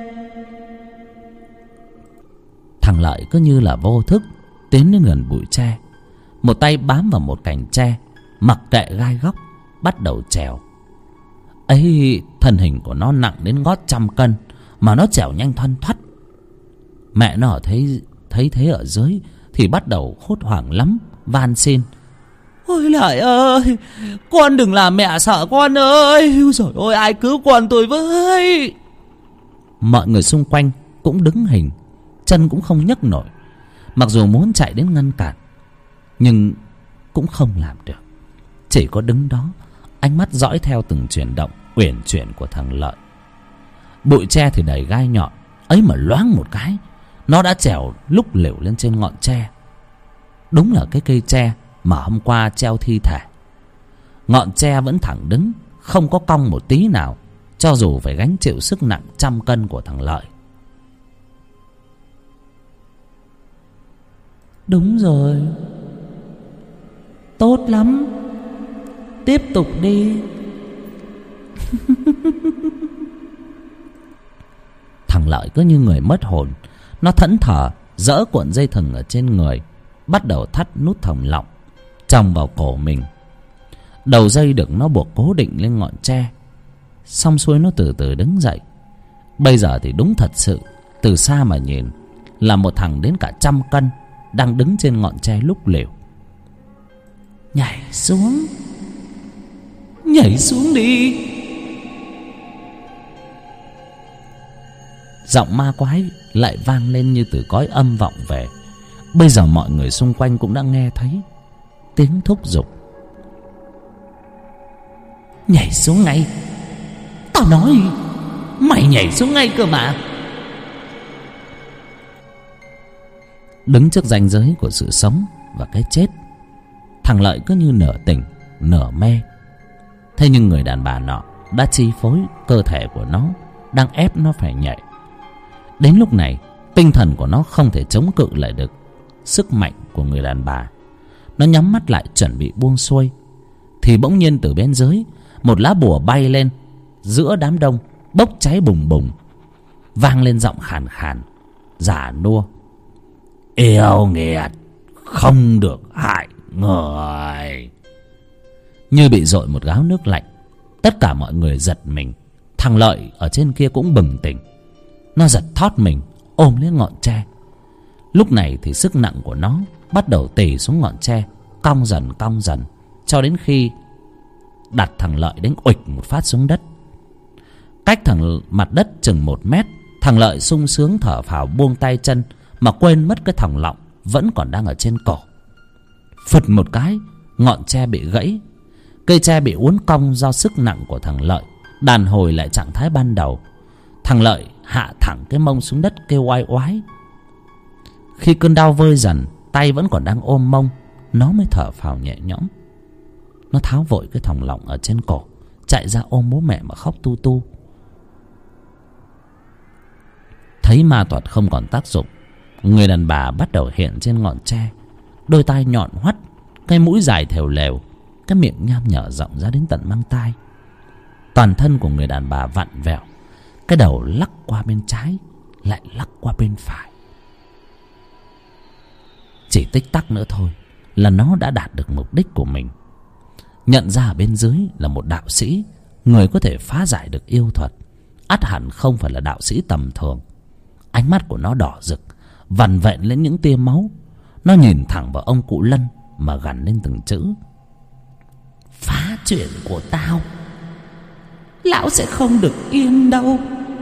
Thằng Lợi cứ như là vô thức tiến đến gần bụi tre, một tay bám vào một cành tre, mặc kệ gai góc, bắt đầu trèo. Ấy, thân hình của nó nặng đến gót 100 cân mà nó trèo nhanh thoăn thoắt. Mẹ nó thấy thế ở dưới thì bắt đầu hốt hoảng lắm, van xin: ôi Lợi ơi, con đừng làm mẹ sợ con ơi. Ôi giời ơi, ai cứu con tôi với. Mọi người xung quanh cũng đứng hình, chân cũng không nhấc nổi. Mặc dù muốn chạy đến ngăn cản, nhưng cũng không làm được, chỉ có đứng đó, ánh mắt dõi theo từng chuyển động uyển chuyển của thằng Lợi. Bụi tre thì đầy gai nhọn, ấy mà loáng một cái, nó đã trèo lúc lểu lên trên ngọn tre. Đúng là cái cây tre mà hôm qua treo thi thể. Ngọn tre vẫn thẳng đứng, không có cong một tí nào, cho dù phải gánh chịu sức nặng 100 cân của thằng Lợi. Đúng rồi, tốt lắm, tiếp tục đi. Thằng Lợi cứ như người mất hồn. Nó thẫn thờ giỡ cuộn dây thừng ở trên người, bắt đầu thắt nút thòng lọng chồng vào cổ mình. Đầu dây được nó buộc cố định lên ngọn tre. Xong xuôi nó từ từ đứng dậy. Bây giờ thì đúng thật sự, từ xa mà nhìn là một thằng đến cả 100 cân đang đứng trên ngọn tre lúc lều. Nhảy xuống đi. Giọng ma quái lại vang lên như từ cõi âm vọng về. Bây giờ mọi người xung quanh cũng đã nghe thấy tiếng thúc giục. Nhảy xuống ngay, tao nói mày nhảy xuống ngay cơ mà. Đứng trước ranh giới của sự sống và cái chết, thằng Lợi cứ như nửa tỉnh nửa mê. Thế nhưng người đàn bà nọ đã chi phối cơ thể của nó, đang ép nó phải nhảy. Đến lúc này, tinh thần của nó không thể chống cự lại được sức mạnh của người đàn bà. Nó nhắm mắt lại chuẩn bị buông xuôi, thì bỗng nhiên từ bên dưới một lá bùa bay lên giữa đám đông, bốc cháy bùng bùng, vang lên giọng khàn khàn già nua: Yêu nghiệt không được hại người. Như bị dội một gáo nước lạnh, tất cả mọi người giật mình. Thằng Lợi ở trên kia cũng bừng tỉnh. Nó giật thót mình ôm lấy ngọn tre. Lúc này thì sức nặng của nó bắt đầu tì xuống ngọn tre, cong dần cho đến khi đặt thằng Lợi đến uịch một phát xuống đất. Cách thằng mặt đất chừng 1 mét, thằng Lợi sung sướng thở phào buông tay chân, mà quên mất cái thòng lọng vẫn còn đang ở trên cổ. Phật một cái, ngọn tre bị gãy. Cây tre bị uốn cong do sức nặng của thằng Lợi, đàn hồi lại trạng thái ban đầu. Thằng Lợi hạ thẳng cái mông xuống đất kêu oai oái. Khi cơn đau vơi dần, tay vẫn còn đang ôm mông, nó mới thở phào nhẹ nhõm. Nó tháo vội cái thòng lọng ở trên cổ, chạy ra ôm bố mẹ mà khóc tu tu. Thấy ma thuật không còn tác dụng, người đàn bà bắt đầu hiện trên ngọn tre. Đôi tai nhọn hoắt, cái mũi dài thều lều, cái miệng nham nhở rộng ra đến tận mang tai. Toàn thân của người đàn bà vặn vẹo, cái đầu lắc qua bên trái lại lắc qua bên phải. Chỉ tích tắc nữa thôi là nó đã đạt được mục đích của mình. Nhận ra ở bên dưới là một đạo sĩ, người có thể phá giải được yêu thuật. Ắt hẳn không phải là đạo sĩ tầm thường. Ánh mắt của nó đỏ rực, vằn vện lên những tia máu. Nó nhìn thẳng vào ông cụ Lân mà gằn lên từng chữ: Phá chuyện của tao, lão sẽ không được yên đâu.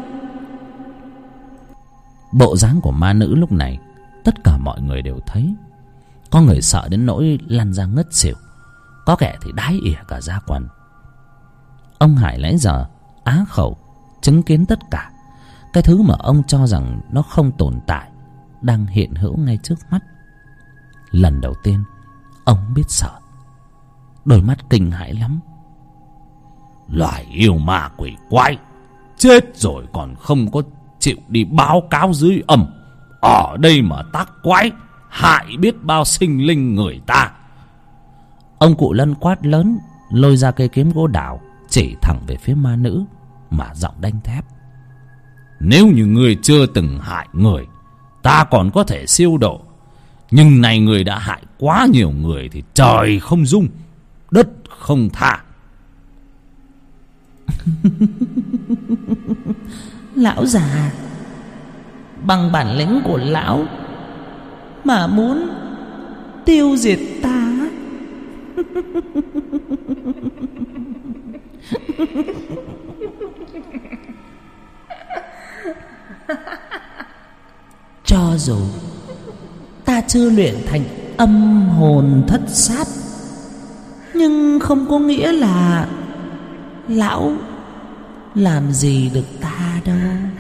Bộ dáng của ma nữ lúc này tất cả mọi người đều thấy. Có người sợ đến nỗi lăn ra ngất xỉu, có kẻ thì đái ỉa cả da quần. Ông Hải nãy giờ á khẩu chứng kiến tất cả. Cái thứ mà ông cho rằng nó không tồn tại đang hiện hữu ngay trước mắt. Lần đầu tiên ông biết sợ, đôi mắt kinh hãi lắm. Loài yêu ma quỷ quái, chết rồi còn không có chịu đi báo cáo dưới âm, ở đây mà tác quái, hại biết bao sinh linh người ta. Ông cụ Lân quát lớn, lôi ra cây kiếm gỗ đào, chỉ thẳng về phía ma nữ mà giọng đanh thép: Nếu như người chưa từng hại người, ta còn có thể siêu độ. Nhưng này người đã hại quá nhiều người thì trời không dung, đất không tha. Lão già, bằng bản lĩnh của lão mà muốn tiêu diệt ta. Cho dù ta chưa luyện thành âm hồn thất sát, Nhưng không có nghĩa là lão làm gì được ta đâu.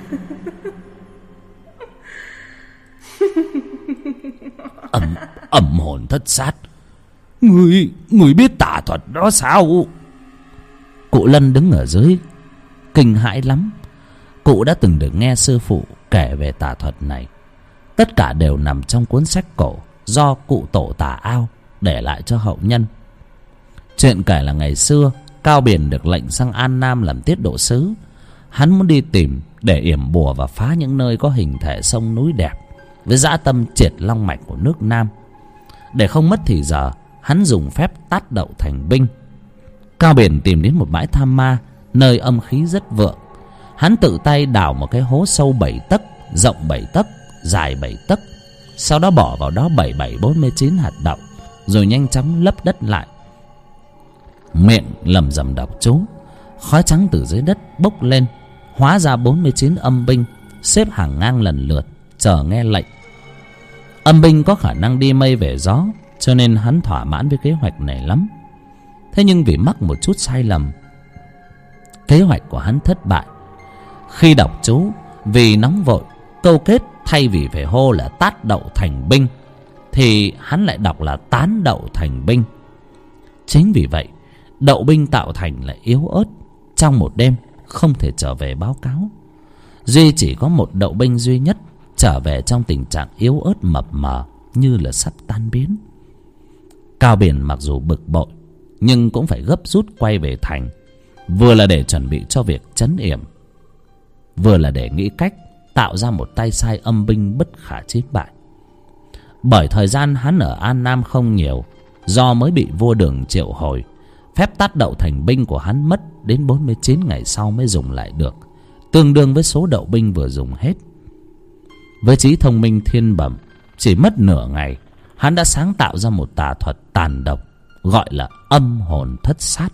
Âm hồn thất sát. Người biết tà thuật đó sao? Cụ Lân đứng ở dưới kinh hãi lắm. Cụ đã từng được nghe sư phụ kể về tà thuật này. Tất cả đều nằm trong cuốn sách cổ do cụ tổ Tà Ao để lại cho hậu nhân. Chuyện kể là ngày xưa Cao Biển được lệnh sang An Nam làm tiết độ sứ. Hắn muốn đi tìm để yểm bùa và phá những nơi có hình thể sông núi đẹp, với dã tâm triệt long mạch của nước Nam. Để không mất thì giờ, hắn dùng phép tát đậu thành binh. Cao Biển tìm đến một bãi tham ma, nơi âm khí rất vượng. Hắn tự tay đào một cái hố sâu 7 tấc, rộng 7 tấc, dài 7 tấc. Sau đó bỏ vào đó 7749 hạt đậu, rồi nhanh chóng lấp đất lại. Miệng lẩm rẩm đọc chú. Khói trắng từ dưới đất bốc lên, hóa ra 49 âm binh xếp hàng ngang lần lượt chờ nghe lệnh. Âm binh có khả năng đi mây về gió, cho nên hắn thỏa mãn với kế hoạch này lắm. Thế nhưng vì mắc một chút sai lầm, kế hoạch của hắn thất bại. Khi đọc chú, vì nóng vội câu kết, thay vì phải hô là tát đậu thành binh thì hắn lại đọc là tán đậu thành binh. Chính vì vậy đậu binh tạo thành lại yếu ớt, trong một đêm không thể trở về báo cáo. Duy chỉ có một đậu binh duy nhất trở về trong tình trạng yếu ớt mập mờ, như là sắp tan biến. Cao Biển mặc dù bực bội, nhưng cũng phải gấp rút quay về thành, vừa là để chuẩn bị cho việc trấn yểm, vừa là để nghĩ cách tạo ra một tay sai âm binh bất khả chiến bại. Bởi thời gian hắn ở An Nam không nhiều, do mới bị vua Đường triệu hồi, phép tát đậu thành binh của hắn mất đến 49 ngày sau mới dùng lại được, tương đương với số đậu binh vừa dùng hết. Với trí thông minh thiên bẩm, chỉ mất nửa ngày, hắn đã sáng tạo ra một tà thuật tàn độc, gọi là âm hồn thất sát.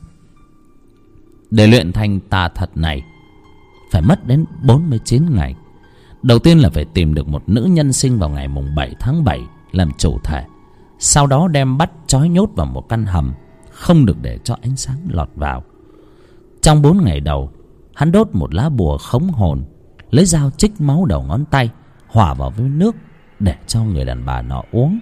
Để luyện thành tà thuật này phải mất đến 49 ngày. Đầu tiên là phải tìm được một nữ nhân sinh vào ngày mùng 7 tháng 7 làm chủ thể. Sau đó đem bắt trói nhốt vào một căn hầm, không được để cho ánh sáng lọt vào. Trong 4 ngày đầu, hắn đốt một lá bùa khống hồn, lấy dao chích máu đầu ngón tay, hòa vào với nước để cho người đàn bà nọ uống.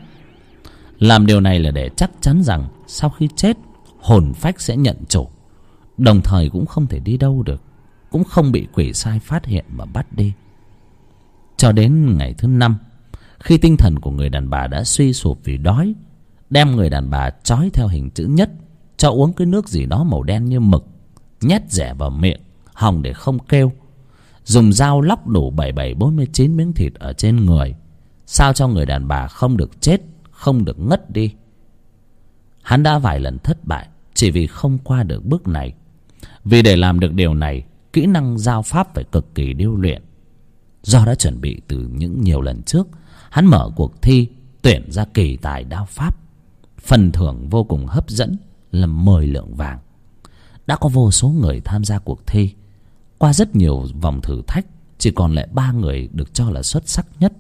Làm điều này là để chắc chắn rằng sau khi chết, hồn phách sẽ nhận chủ, đồng thời cũng không thể đi đâu được, cũng không bị quỷ sai phát hiện mà bắt đi. Cho đến ngày thứ 5, khi tinh thần của người đàn bà đã suy sụp vì đói, đem người đàn bà trói theo hình chữ nhất, cho uống cái nước gì đó màu đen như mực, nhét rẻ vào miệng hòng để không kêu, dùng dao lóc đủ 7749 miếng thịt ở trên người, sao cho người đàn bà không được chết, không được ngất đi. Hắn đã vài lần thất bại chỉ vì không qua được bước này. Vì để làm được điều này, kỹ năng giao pháp phải cực kỳ điêu luyện. Do đã chuẩn bị từ những nhiều lần trước, hắn mở cuộc thi tuyển ra kỳ tài đao pháp. Phần thưởng vô cùng hấp dẫn là 10 lượng vàng. Đã có vô số người tham gia cuộc thi. Qua rất nhiều vòng thử thách, chỉ còn lại 3 người được cho là xuất sắc nhất.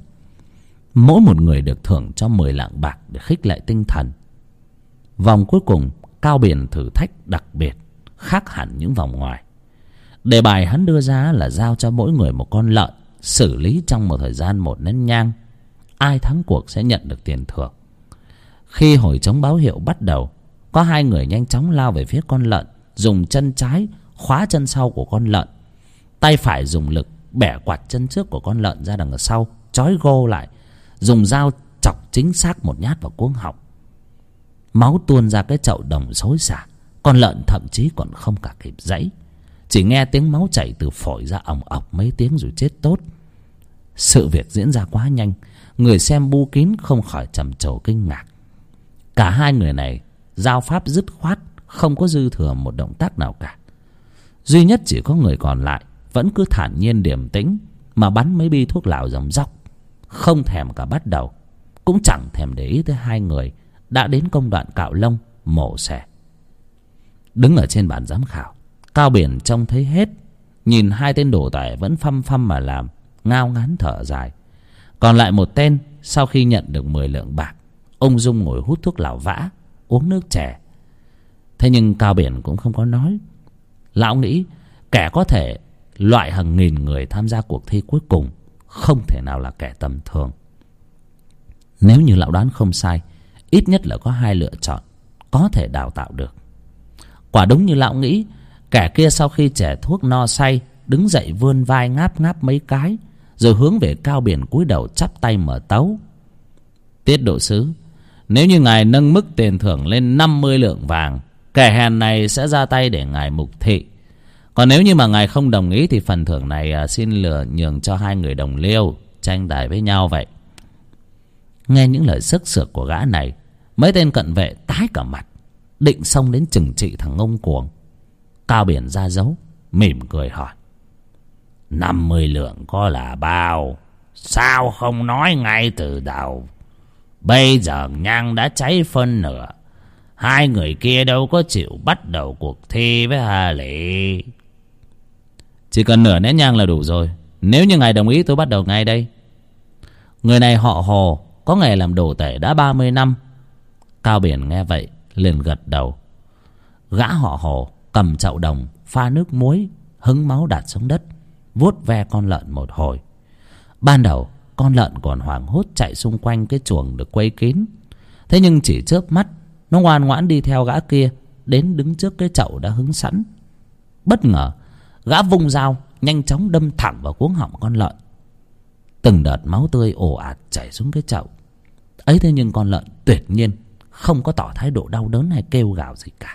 Mỗi một người được thưởng cho 10 lạng bạc để khích lệ tinh thần. Vòng cuối cùng, Cao Biển thử thách đặc biệt, khác hẳn những vòng ngoài. Đề bài hắn đưa ra là giao cho mỗi người một con lợn, xử lý trong một thời gian 1 nén nhang. Ai thắng cuộc sẽ nhận được tiền thưởng. Khi hồi trống báo hiệu bắt đầu, có 2 người nhanh chóng lao về phía con lợn, dùng chân trái khóa chân sau của con lợn, tay phải dùng lực bẻ quạt chân trước của con lợn ra đằng sau, trói gô lại, dùng dao chọc chính xác một nhát vào cuống họng. Máu tuôn ra cái chậu đồng xối xả. Con lợn thậm chí còn không cả kịp giãy, chỉ nghe tiếng máu chảy từ phổi ra òng ọc mấy tiếng rồi chết tốt. Sự việc diễn ra quá nhanh, người xem bu kín không khỏi trầm trồ kinh ngạc. Cả 2 người này giao pháp dứt khoát, không có dư thừa một động tác nào cả. Duy nhất chỉ có người còn lại vẫn cứ thản nhiên điềm tĩnh mà bắn mấy bi thuốc lào ròng róc, không thèm cả bắt đầu, cũng chẳng thèm để ý tới 2 người đã đến công đoạn cạo lông mổ xẻ. Đứng ở trên bàn giám khảo, Cao Biển trông thấy hết, nhìn 2 tên đồ tể vẫn phăm phăm mà làm, ngao ngán thở dài. Còn lại một tên, sau khi nhận được 10 lượng bạc, ung dung ngồi hút thuốc lào vã, uống nước chè. Thế nhưng Cao Biển cũng không có nói. Lão nghĩ kẻ có thể loại hàng nghìn người tham gia cuộc thi cuối cùng không thể nào là kẻ tầm thường. Nếu như lão đoán không sai, ít nhất là có 2 lựa chọn có thể đào tạo được. Quả đúng như lão nghĩ, kẻ kia sau khi chẻ thuốc no say, đứng dậy vươn vai ngáp ngáp mấy cái, rồi hướng về Cao Biển cúi đầu chắp tay mở tấu. Tiết độ sứ, nếu như ngài nâng mức tiền thưởng lên 50 lượng vàng, kẻ hèn này sẽ ra tay để ngài mục thị. Còn nếu như mà ngài không đồng ý thì phần thưởng này xin nhường cho 2 người đồng liêu tranh tài với nhau vậy. Nghe những lời sức sược của gã này, mấy tên cận vệ tái cả mặt, định xông đến trừng trị thằng ngông cuồng. Cao Biển ra dấu, mỉm cười hỏi: 50 lượng có là bao? Sao không nói ngay từ đầu? Bây giờ nhang đã cháy phân nửa, 2 người kia đâu có chịu bắt đầu cuộc thi với Hà Lị. Chỉ cần nửa nén nhang là đủ rồi. Nếu như ngài đồng ý tôi bắt đầu ngay đây. Người này họ Hồ, có nghề làm đồ tể đã 30 năm. Cao Biển nghe vậy liền gật đầu. Gã họ Hồ cầm chậu đồng pha nước muối, hứng máu đặt xuống đất, vuốt ve con lợn một hồi. Ban đầu con lợn còn hoảng hốt chạy xung quanh cái chuồng được quây kín. Thế nhưng chỉ chớp mắt, nó ngoan ngoãn đi theo gã kia đến đứng trước cái chậu đã hứng sẵn. Bất ngờ gã vung dao nhanh chóng đâm thẳng vào cuống họng con lợn. Từng đợt máu tươi ồ ạt chảy xuống cái chậu ấy. Thế nhưng con lợn tuyệt nhiên không có tỏ thái độ đau đớn hay kêu gào gì cả.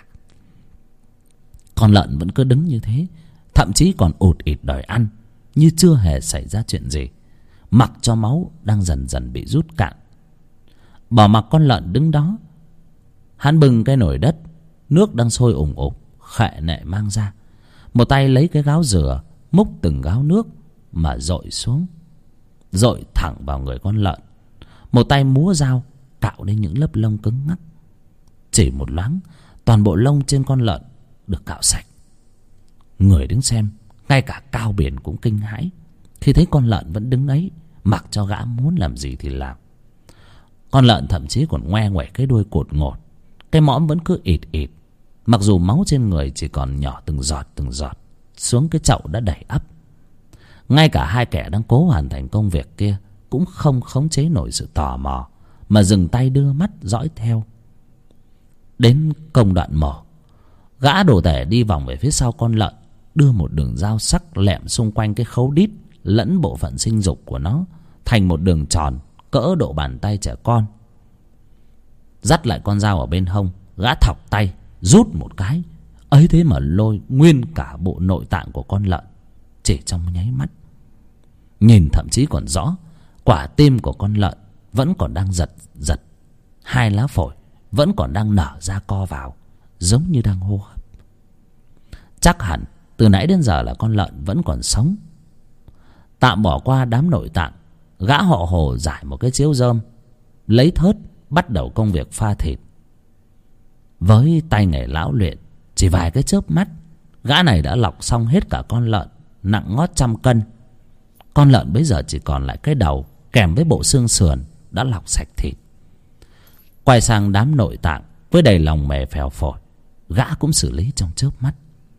Con lợn vẫn cứ đứng như thế, thậm chí còn ụt ịt đòi ăn, như chưa hề xảy ra chuyện gì, mặc cho máu đang dần dần bị rút cạn. Bỏ mặc con lợn đứng đó, hắn bưng cái nồi đất, nước đang sôi ủng ục, khệ nệ mang ra. Một tay lấy cái gáo dừa, múc từng gáo nước mà dội xuống, dội thẳng vào người con lợn. Một tay múa dao cạo lên những lớp lông cứng ngắc. Chỉ một loáng, toàn bộ lông trên con lợn được cạo sạch. Người đứng xem, ngay cả Cao Biển cũng kinh hãi khi thấy con lợn vẫn đứng ấy, mặc cho gã muốn làm gì thì làm. Con lợn thậm chí còn ngoe ngoẩy cái đuôi cột ngột, cái mõm vẫn cứ ịt ịt, mặc dù máu trên người chỉ còn nhỏ từng giọt xuống cái chậu đã đầy ắp. Ngay cả 2 kẻ đang cố hoàn thành công việc kia cũng không khống chế nổi sự tò mò, mà dừng tay đưa mắt dõi theo. Đến công đoạn mổ, gã đồ tể đi vòng về phía sau con lợn, đưa một đường dao sắc lẹm xung quanh cái khấu đít lẫn bộ phận sinh dục của nó thành một đường tròn cỡ độ bàn tay trẻ con. Dắt lại con dao ở bên hông, gã thọc tay rút một cái, ấy thế mà lôi nguyên cả bộ nội tạng của con lợn chỉ trong nháy mắt. Nhìn thậm chí còn rõ quả tim của con lợn vẫn còn đang giật giật, 2 lá phổi vẫn còn đang nở ra co vào, giống như đang hô hấp. Chắc hẳn từ nãy đến giờ là con lợn vẫn còn sống. Tạm bỏ qua đám nội tạng, gã họ Hồ giải một cái chiếu rơm, lấy thớt bắt đầu công việc pha thịt. Với tay nghề lão luyện, chỉ vài cái chớp mắt, gã này đã lọc xong hết cả con lợn nặng ngót 100 cân. Con lợn bây giờ chỉ còn lại cái đầu kèm với bộ xương sườn đã lọc sạch thịt. Quay sang đám nội tạng với đầy lòng mề phèo phổi, gã cũng xử lý trong chớp mắt.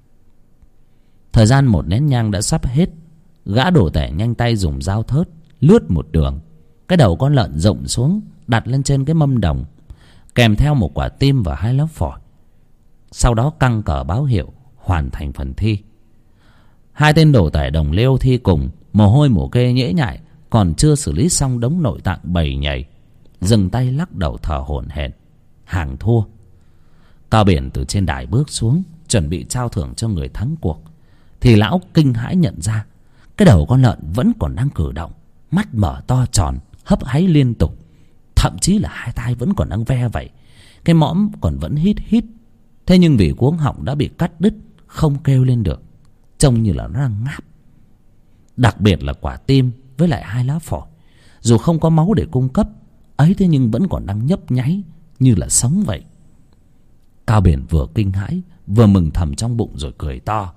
Thời gian 1 nén nhang đã sắp hết, gã đồ tể nhanh tay dùng dao thớt lướt một đường, cái đầu con lợn rụng xuống, đặt lên trên cái mâm đồng, kèm theo một quả tim và 2 lớp phổi. Sau đó căng cờ báo hiệu hoàn thành phần thi. 2 tên đồ tể đồng liêu thi cùng, mồ hôi mồ kê nhễ nhại, còn chưa xử lý xong đống nội tạng bầy nhầy, dừng tay lắc đầu thở hổn hển. Hàng thua. Cao Biển từ trên đài bước xuống, chuẩn bị trao thưởng cho người thắng cuộc, thì lão kinh hãi nhận ra cái đầu con lợn vẫn còn đang cử động, mắt mở to tròn, hấp háy liên tục, thậm chí là 2 tai vẫn còn đang ve vẩy, cái mõm còn vẫn hít hít. Thế nhưng vì cuống họng đã bị cắt đứt, không kêu lên được, trông như là nó đang ngáp. Đặc biệt là quả tim với lại 2 lá phổi, dù không có máu để cung cấp ấy, thế nhưng vẫn còn đang nhấp nháy như là sống vậy. Cao Biển vừa kinh hãi vừa mừng thầm trong bụng rồi cười to.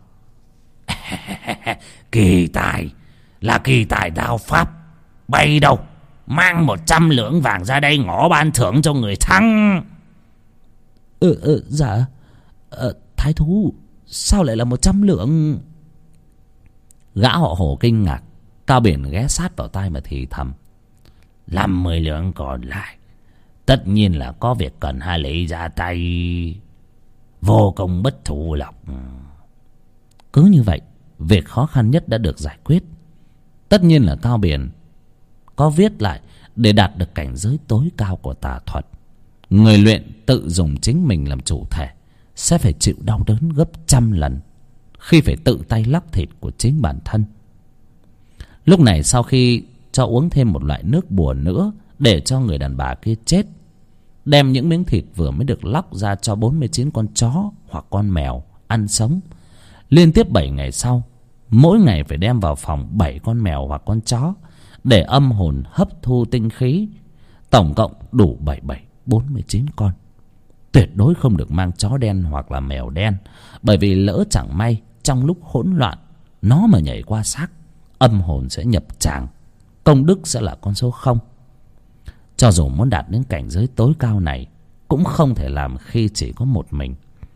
Kỳ tài là kỳ tài đao pháp, bay đâu mang 100 lượng vàng ra đây ngỏ ban thưởng cho người thắng. Dạ Thái thú, sao lại là 100 lượng? Gã họ Hồ kinh ngạc. Cao Biển ghé sát vào tai mà thì thầm: 50 lượng còn lại tất nhiên là có việc cần hai lấy ra tay, vô công bất thụ lộc. Cứ như vậy, việc khó khăn nhất đã được giải quyết. Tất nhiên là Cao Biển có viết lại để đạt được cảnh giới tối cao của tà thuật. Người luyện tự dùng chính mình làm chủ thể sẽ phải chịu đau đớn gấp 100 lần khi phải tự tay lóc thịt của chính bản thân. Lúc này sau khi cho uống thêm một loại nước bùa nữa để cho người đàn bà kia chết, đem những miếng thịt vừa mới được lóc ra cho 49 con chó hoặc con mèo ăn sống. Liên tiếp 7 ngày sau, mỗi ngày phải đem vào phòng 7 con mèo hoặc con chó để âm hồn hấp thu tinh khí. Tổng cộng đủ 49 con. Tuyệt đối không được mang chó đen hoặc là mèo đen, bởi vì lỡ chẳng may trong lúc hỗn loạn nó mà nhảy qua xác, âm hồn sẽ nhập tràng, công đức sẽ là con số 0. Cho dù muốn đạt đến cảnh giới tối cao này cũng không thể làm khi chỉ có một mình.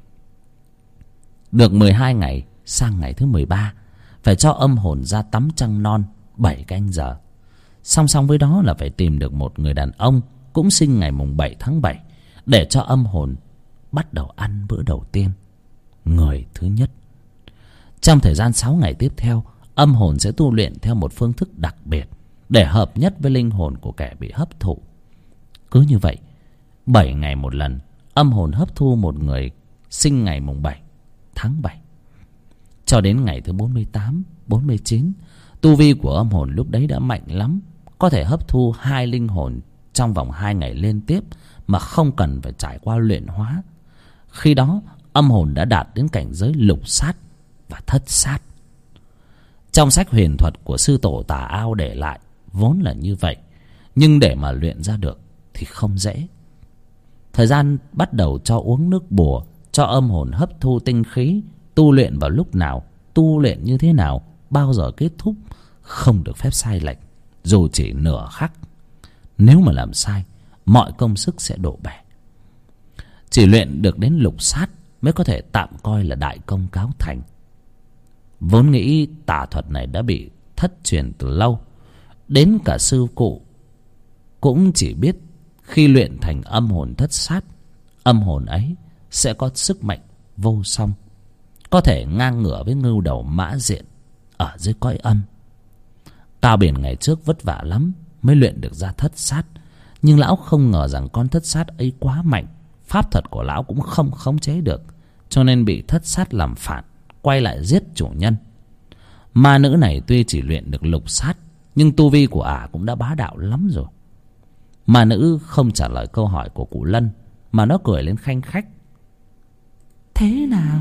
Được 12 ngày, sang ngày thứ 13 phải cho âm hồn ra tắm trăng non 7 canh giờ. Song song với đó là phải tìm được một người đàn ông cũng sinh ngày mùng 7 tháng 7 để cho âm hồn bắt đầu ăn bữa đầu tiên, người thứ nhất. Trong thời gian 6 ngày tiếp theo, âm hồn sẽ tu luyện theo một phương thức đặc biệt để hợp nhất với linh hồn của kẻ bị hấp thụ. Cứ như vậy, 7 ngày một lần, âm hồn hấp thu một người sinh ngày mùng 7 tháng 7. Cho đến ngày thứ 48, 49, tu vi của âm hồn lúc đấy đã mạnh lắm, có thể hấp thu 2 linh hồn trong vòng 2 ngày liên tiếp mà không cần phải trải qua luyện hóa. Khi đó, âm hồn đã đạt đến cảnh giới lục sát và thất sát. Trong sách huyền thuật của sư tổ Tà Ao để lại vốn là như vậy, nhưng để mà luyện ra được thì không dễ. Thời gian bắt đầu cho uống nước bùa, cho âm hồn hấp thu tinh khí, tu luyện vào lúc nào, tu luyện như thế nào, bao giờ kết thúc, không được phép sai lệch, dù chỉ nửa khắc. Nếu mà làm sai, mọi công sức sẽ đổ bể. Chỉ luyện được đến lục sát mới có thể tạm coi là đại công cáo thành. Vốn nghĩ tà thuật này đã bị thất truyền từ lâu, đến cả sư cụ cũng chỉ biết khi luyện thành âm hồn thất sát, âm hồn ấy sẽ có sức mạnh vô song, có thể ngang ngửa với ngưu đầu Mã Diện ở dưới cõi âm. Cao Biển ngày trước vất vả lắm mới luyện được ra thất sát, nhưng lão không ngờ rằng con thất sát ấy quá mạnh, pháp thuật của lão cũng không khống chế được, cho nên bị thất sát làm phản, quay lại giết chủ nhân. Ma nữ này tuy chỉ luyện được lục sát, nhưng tu vi của ả cũng đã bá đạo lắm rồi. Ma nữ không trả lời câu hỏi của cụ Lân, mà nó cười lên khanh khách. Thế nào,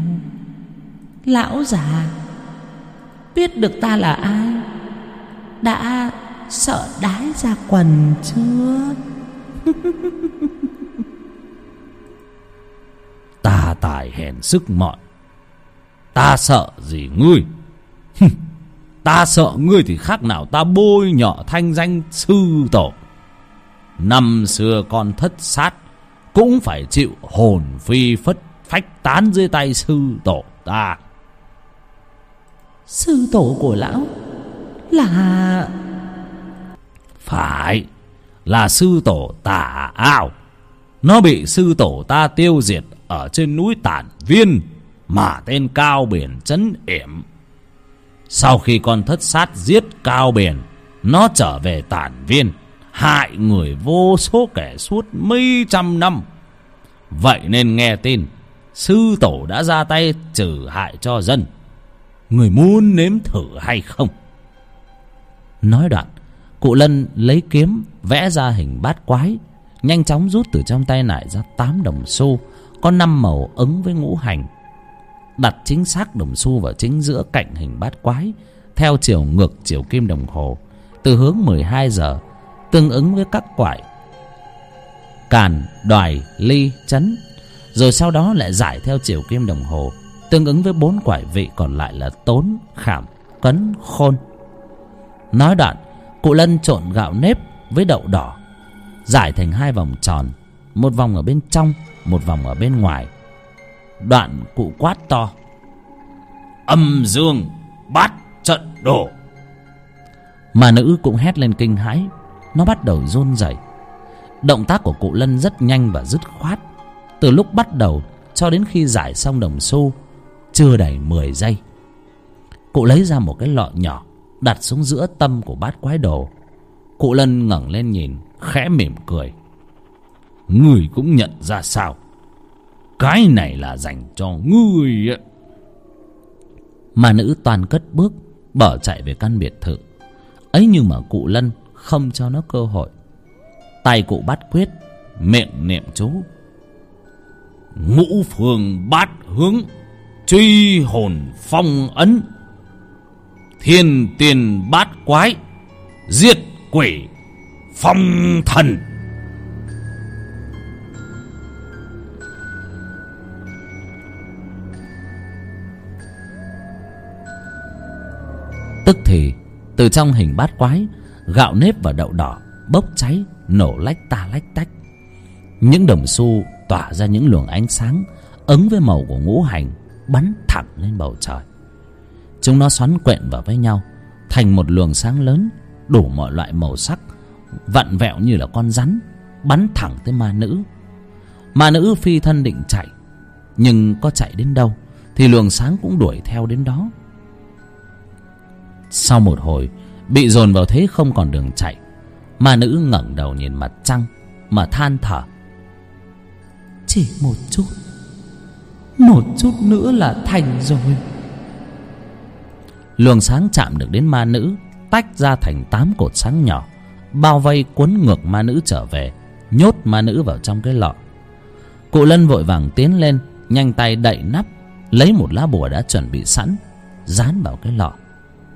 lão già biết được ta là ai, đã sợ đái ra quần chưa? Ta tài hèn sức mọn, ta sợ gì ngươi? Ta sợ ngươi thì khác nào ta bôi nhọ thanh danh sư tổ. Năm xưa con thất sát cũng phải chịu hồn phi phách tán dưới tay sư tổ ta. Sư tổ của lão là... Phải, là sư tổ Tà Ao. Nó bị sư tổ ta tiêu diệt ở trên núi Tản Viên, mà tên Cao Biển trấn yểm. Sau khi con thất sát giết Cao Biển, nó trở về Tản Viên, hại người vô số kẻ suốt mấy trăm năm. Vậy nên nghe tin sư tổ đã ra tay trừ hại cho dân. Người muốn nếm thử hay không? Nói đoạn, cụ Lân lấy kiếm vẽ ra hình bát quái, nhanh chóng rút từ trong tay nải ra 8 đồng xu, có 5 màu ứng với ngũ hành, đặt chính xác đồng xu vào chính giữa cạnh hình bát quái, theo chiều ngược chiều kim đồng hồ, từ hướng 12 giờ, tương ứng với các quải Càn, Đoài, Ly, Chấn. Rồi sau đó lại giải theo chiều kim đồng hồ, tương ứng với 4 quải vị còn lại là Tốn, Khảm, Cấn, Khôn. Nói đoạn, cụ Lân trộn gạo nếp với đậu đỏ, giải thành 2 vòng tròn, một vòng ở bên trong, một vòng ở bên ngoài. Đoạn cụ quát to: Âm dương bát trận đồ. Ma nữ cũng hét lên kinh hãi. Nó bắt đầu run rẩy. Động tác của cụ Lân rất nhanh và dứt khoát. Từ lúc bắt đầu cho đến khi giải xong đồng xu chưa đầy 10 giây. Cụ lấy ra một cái lọ nhỏ, đặt xuống giữa tâm của bát quái đồ. Cụ Lân ngẩng lên nhìn, khẽ mỉm cười: Ngươi cũng nhận ra sao? Cái này là dành cho ngươi ấy. Ma nữ toan cất bước bỏ chạy về căn biệt thự ấy, nhưng mà cụ Lân không cho nó cơ hội. Tay cụ bắt quyết, miệng niệm chú: Ngũ phương bát hướng, truy hồn phong ấn, thiên tiền bát quái, diệt quỷ phong thần. Tức thì từ trong hình bát quái, gạo nếp và đậu đỏ bốc cháy nổ lách ta lách tách. Những đồng xu tỏa ra những luồng ánh sáng ứng với màu của ngũ hành, bắn thẳng lên bầu trời. Chúng nó xoắn quện vào với nhau thành một luồng sáng lớn, đủ mọi loại màu sắc, vặn vẹo như là con rắn, bắn thẳng tới ma nữ. Ma nữ phi thân định chạy, nhưng có chạy đến đâu thì luồng sáng cũng đuổi theo đến đó. Sau một hồi bị dồn vào thế không còn đường chạy, ma nữ ngẩng đầu nhìn mặt trăng mà than thở: Chỉ một chút nữa là thành rồi. Luồng sáng chạm được đến ma nữ, tách ra thành 8 cột sáng nhỏ, bao vây cuốn ngược ma nữ trở về, nhốt ma nữ vào trong cái lọ. Cụ Lân vội vàng tiến lên, nhanh tay đậy nắp, lấy một lá bùa đã chuẩn bị sẵn, dán vào cái lọ.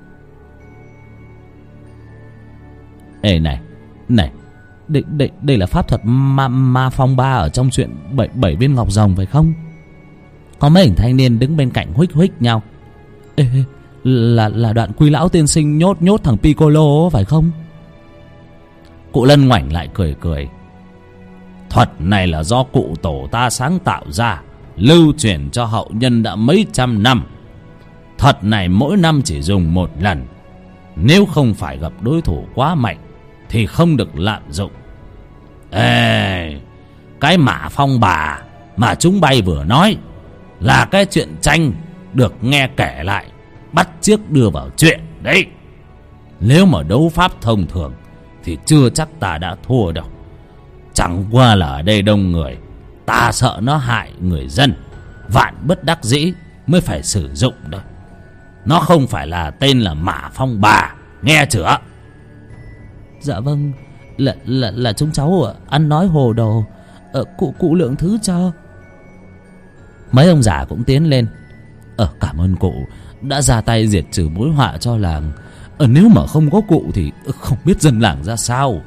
Ê này, đây là pháp thuật ma phong ba ở trong chuyện 7 viên ngọc rồng phải không? Có mấy hình thanh niên đứng bên cạnh huých huých nhau. Ê, là đoạn Quy lão tiên sinh nhốt thằng Piccolo phải không? Cụ Lân ngoảnh lại cười cười: Thuật này là do cụ tổ ta sáng tạo ra, lưu truyền cho hậu nhân đã mấy trăm năm. Thuật này mỗi năm chỉ dùng một lần. Nếu không phải gặp đối thủ quá mạnh thì không được lạm dụng. Ê, cái mã phong bà mà chúng bay vừa nói là cái chuyện tranh được nghe kể lại, bắt chước đưa vào chuyện đấy. Nếu mà đấu pháp thông thường thì chưa chắc ta đã thua đâu. Chẳng qua là ở đây đông người, ta sợ nó hại người dân, vạn bất đắc dĩ mới phải sử dụng thôi. Nó không phải là tên là mã phong bà, nghe chưa? Dạ vâng, là chúng cháu ăn nói hồ đồ, cụ lượng thứ cho. Mấy ông già cũng tiến lên: Cảm ơn cụ đã ra tay diệt trừ mối họa cho làng. Nếu mà không có cụ thì không biết dân làng ra sao.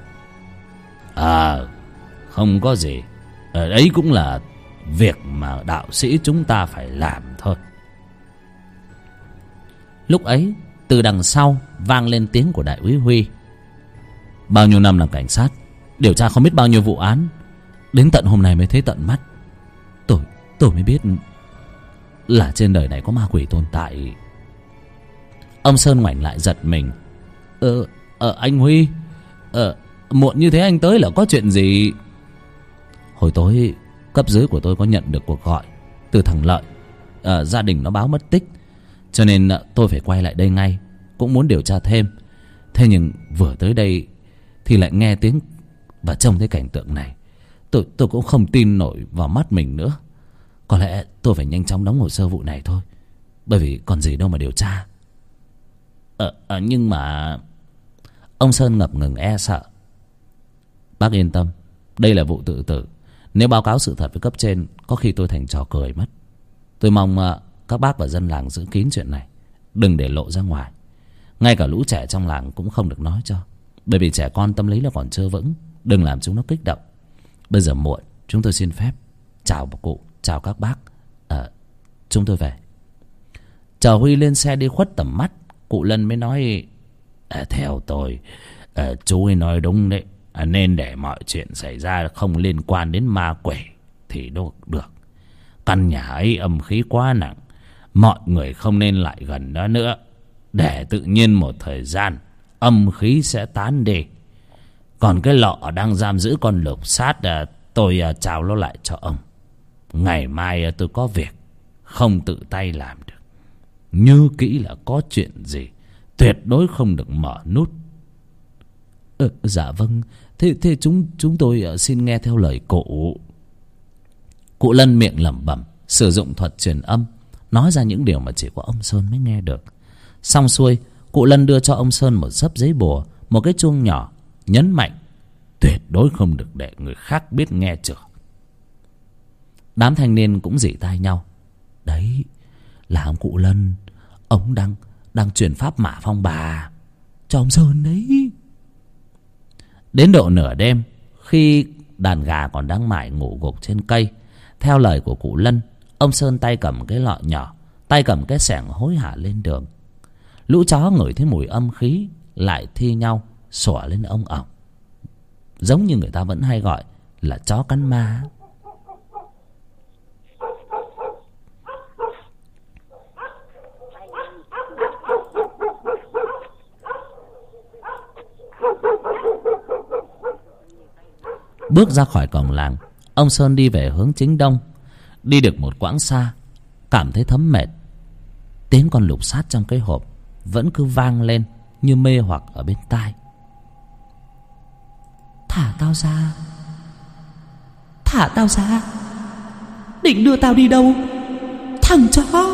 Không có gì. Đấy cũng là việc mà đạo sĩ chúng ta phải làm thôi. Lúc ấy từ đằng sau vang lên tiếng của đại úy Huy: Bao nhiêu năm làm cảnh sát, điều tra không biết bao nhiêu vụ án, đến tận hôm nay mới thấy tận mắt. Tôi mới biết là trên đời này có ma quỷ tồn tại. Ông Sơn ngoảnh lại giật mình: Anh Huy, muộn như thế anh tới là có chuyện gì? Hồi tối cấp dưới của tôi có nhận được cuộc gọi từ thằng Lợi. Gia đình nó báo mất tích, cho nên tôi phải quay lại đây ngay, cũng muốn điều tra thêm. Thế nhưng vừa tới đây thì lại nghe tiếng và trông thấy cảnh tượng này. Tôi cũng không tin nổi vào mắt mình nữa. Có lẽ tôi phải nhanh chóng đóng hồ sơ vụ này thôi, bởi vì còn gì đâu mà điều tra. Nhưng mà... Ông Sơn ngập ngừng e sợ: Bác yên tâm, đây là vụ tự tử. Nếu báo cáo sự thật với cấp trên, có khi tôi thành trò cười mất. Tôi mong các bác và dân làng giữ kín chuyện này, đừng để lộ ra ngoài. Ngay cả lũ trẻ trong làng cũng không được nói cho, bởi vì trẻ con tâm lý là còn chưa vững, đừng làm chúng nó kích động. Bây giờ muộn, chúng tôi xin phép. Chào cụ, chào các bác. Chúng tôi về. Chờ Huy lên xe đi khuất tầm mắt, cụ Lân mới nói: Theo tôi, chú ấy nói đúng đấy. Nên để mọi chuyện xảy ra không liên quan đến ma quỷ thì được. Căn nhà ấy âm khí quá nặng, mọi người không nên lại gần đó nữa. Để tự nhiên một thời gian âm khí sẽ tán đi. Còn cái lọ đang giam giữ con lục sát, tôi trao nó lại cho ông. Ngày mai tôi có việc, không tự tay làm được. Nhớ kỹ là có chuyện gì tuyệt đối không được mở nút. Dạ vâng. Thế chúng tôi xin nghe theo lời cụ. Cụ Lân miệng lẩm bẩm, sử dụng thuật truyền âm, nói ra những điều mà chỉ có ông Sơn mới nghe được. Xong xuôi, cụ Lân đưa cho ông Sơn một xấp giấy bùa, một cái chuông nhỏ, nhấn mạnh: tuyệt đối không được để người khác biết nghe chưa. Đám thanh niên cũng rỉ tai nhau: đấy là ông cụ Lân, ông đang truyền pháp mã phong bà cho ông Sơn đấy. Đến độ nửa đêm, khi đàn gà còn đang mải ngủ gục trên cây, theo lời của cụ Lân, ông Sơn tay cầm cái lọ nhỏ, tay cầm cái xẻng hối hả lên đường. Lũ chó ngửi thấy mùi âm khí lại thi nhau xủa lên ông ổng, giống như người ta vẫn hay gọi là chó cắn ma. Bước ra khỏi cổng làng, ông Sơn đi về hướng chính đông. Đi được một quãng xa, cảm thấy thấm mệt. Tiếng con lục sát trong cái hộp vẫn cứ vang lên như mê hoặc ở bên tai. Thả tao ra, thả tao ra, định đưa tao đi đâu, thằng chó.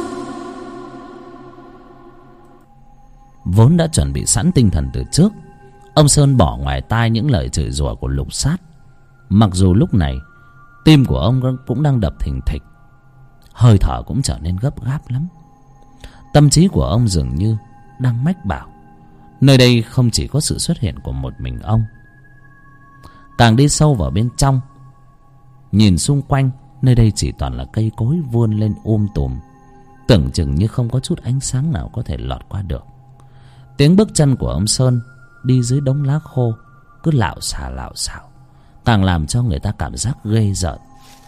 Vốn đã chuẩn bị sẵn tinh thần từ trước, ông Sơn bỏ ngoài tai những lời chửi rủa của lục sát. Mặc dù lúc này tim của ông cũng đang đập thình thịch, hơi thở cũng trở nên gấp gáp lắm. Tâm trí của ông dường như đang mách bảo nơi đây không chỉ có sự xuất hiện của một mình ông. Càng đi sâu vào bên trong, nhìn xung quanh, nơi đây chỉ toàn là cây cối vươn lên tùm, tưởng chừng như không có chút ánh sáng nào có thể lọt qua được. Tiếng bước chân của ông Sơn đi dưới đống lá khô cứ lạo xạo, càng làm cho người ta cảm giác ghê rợn.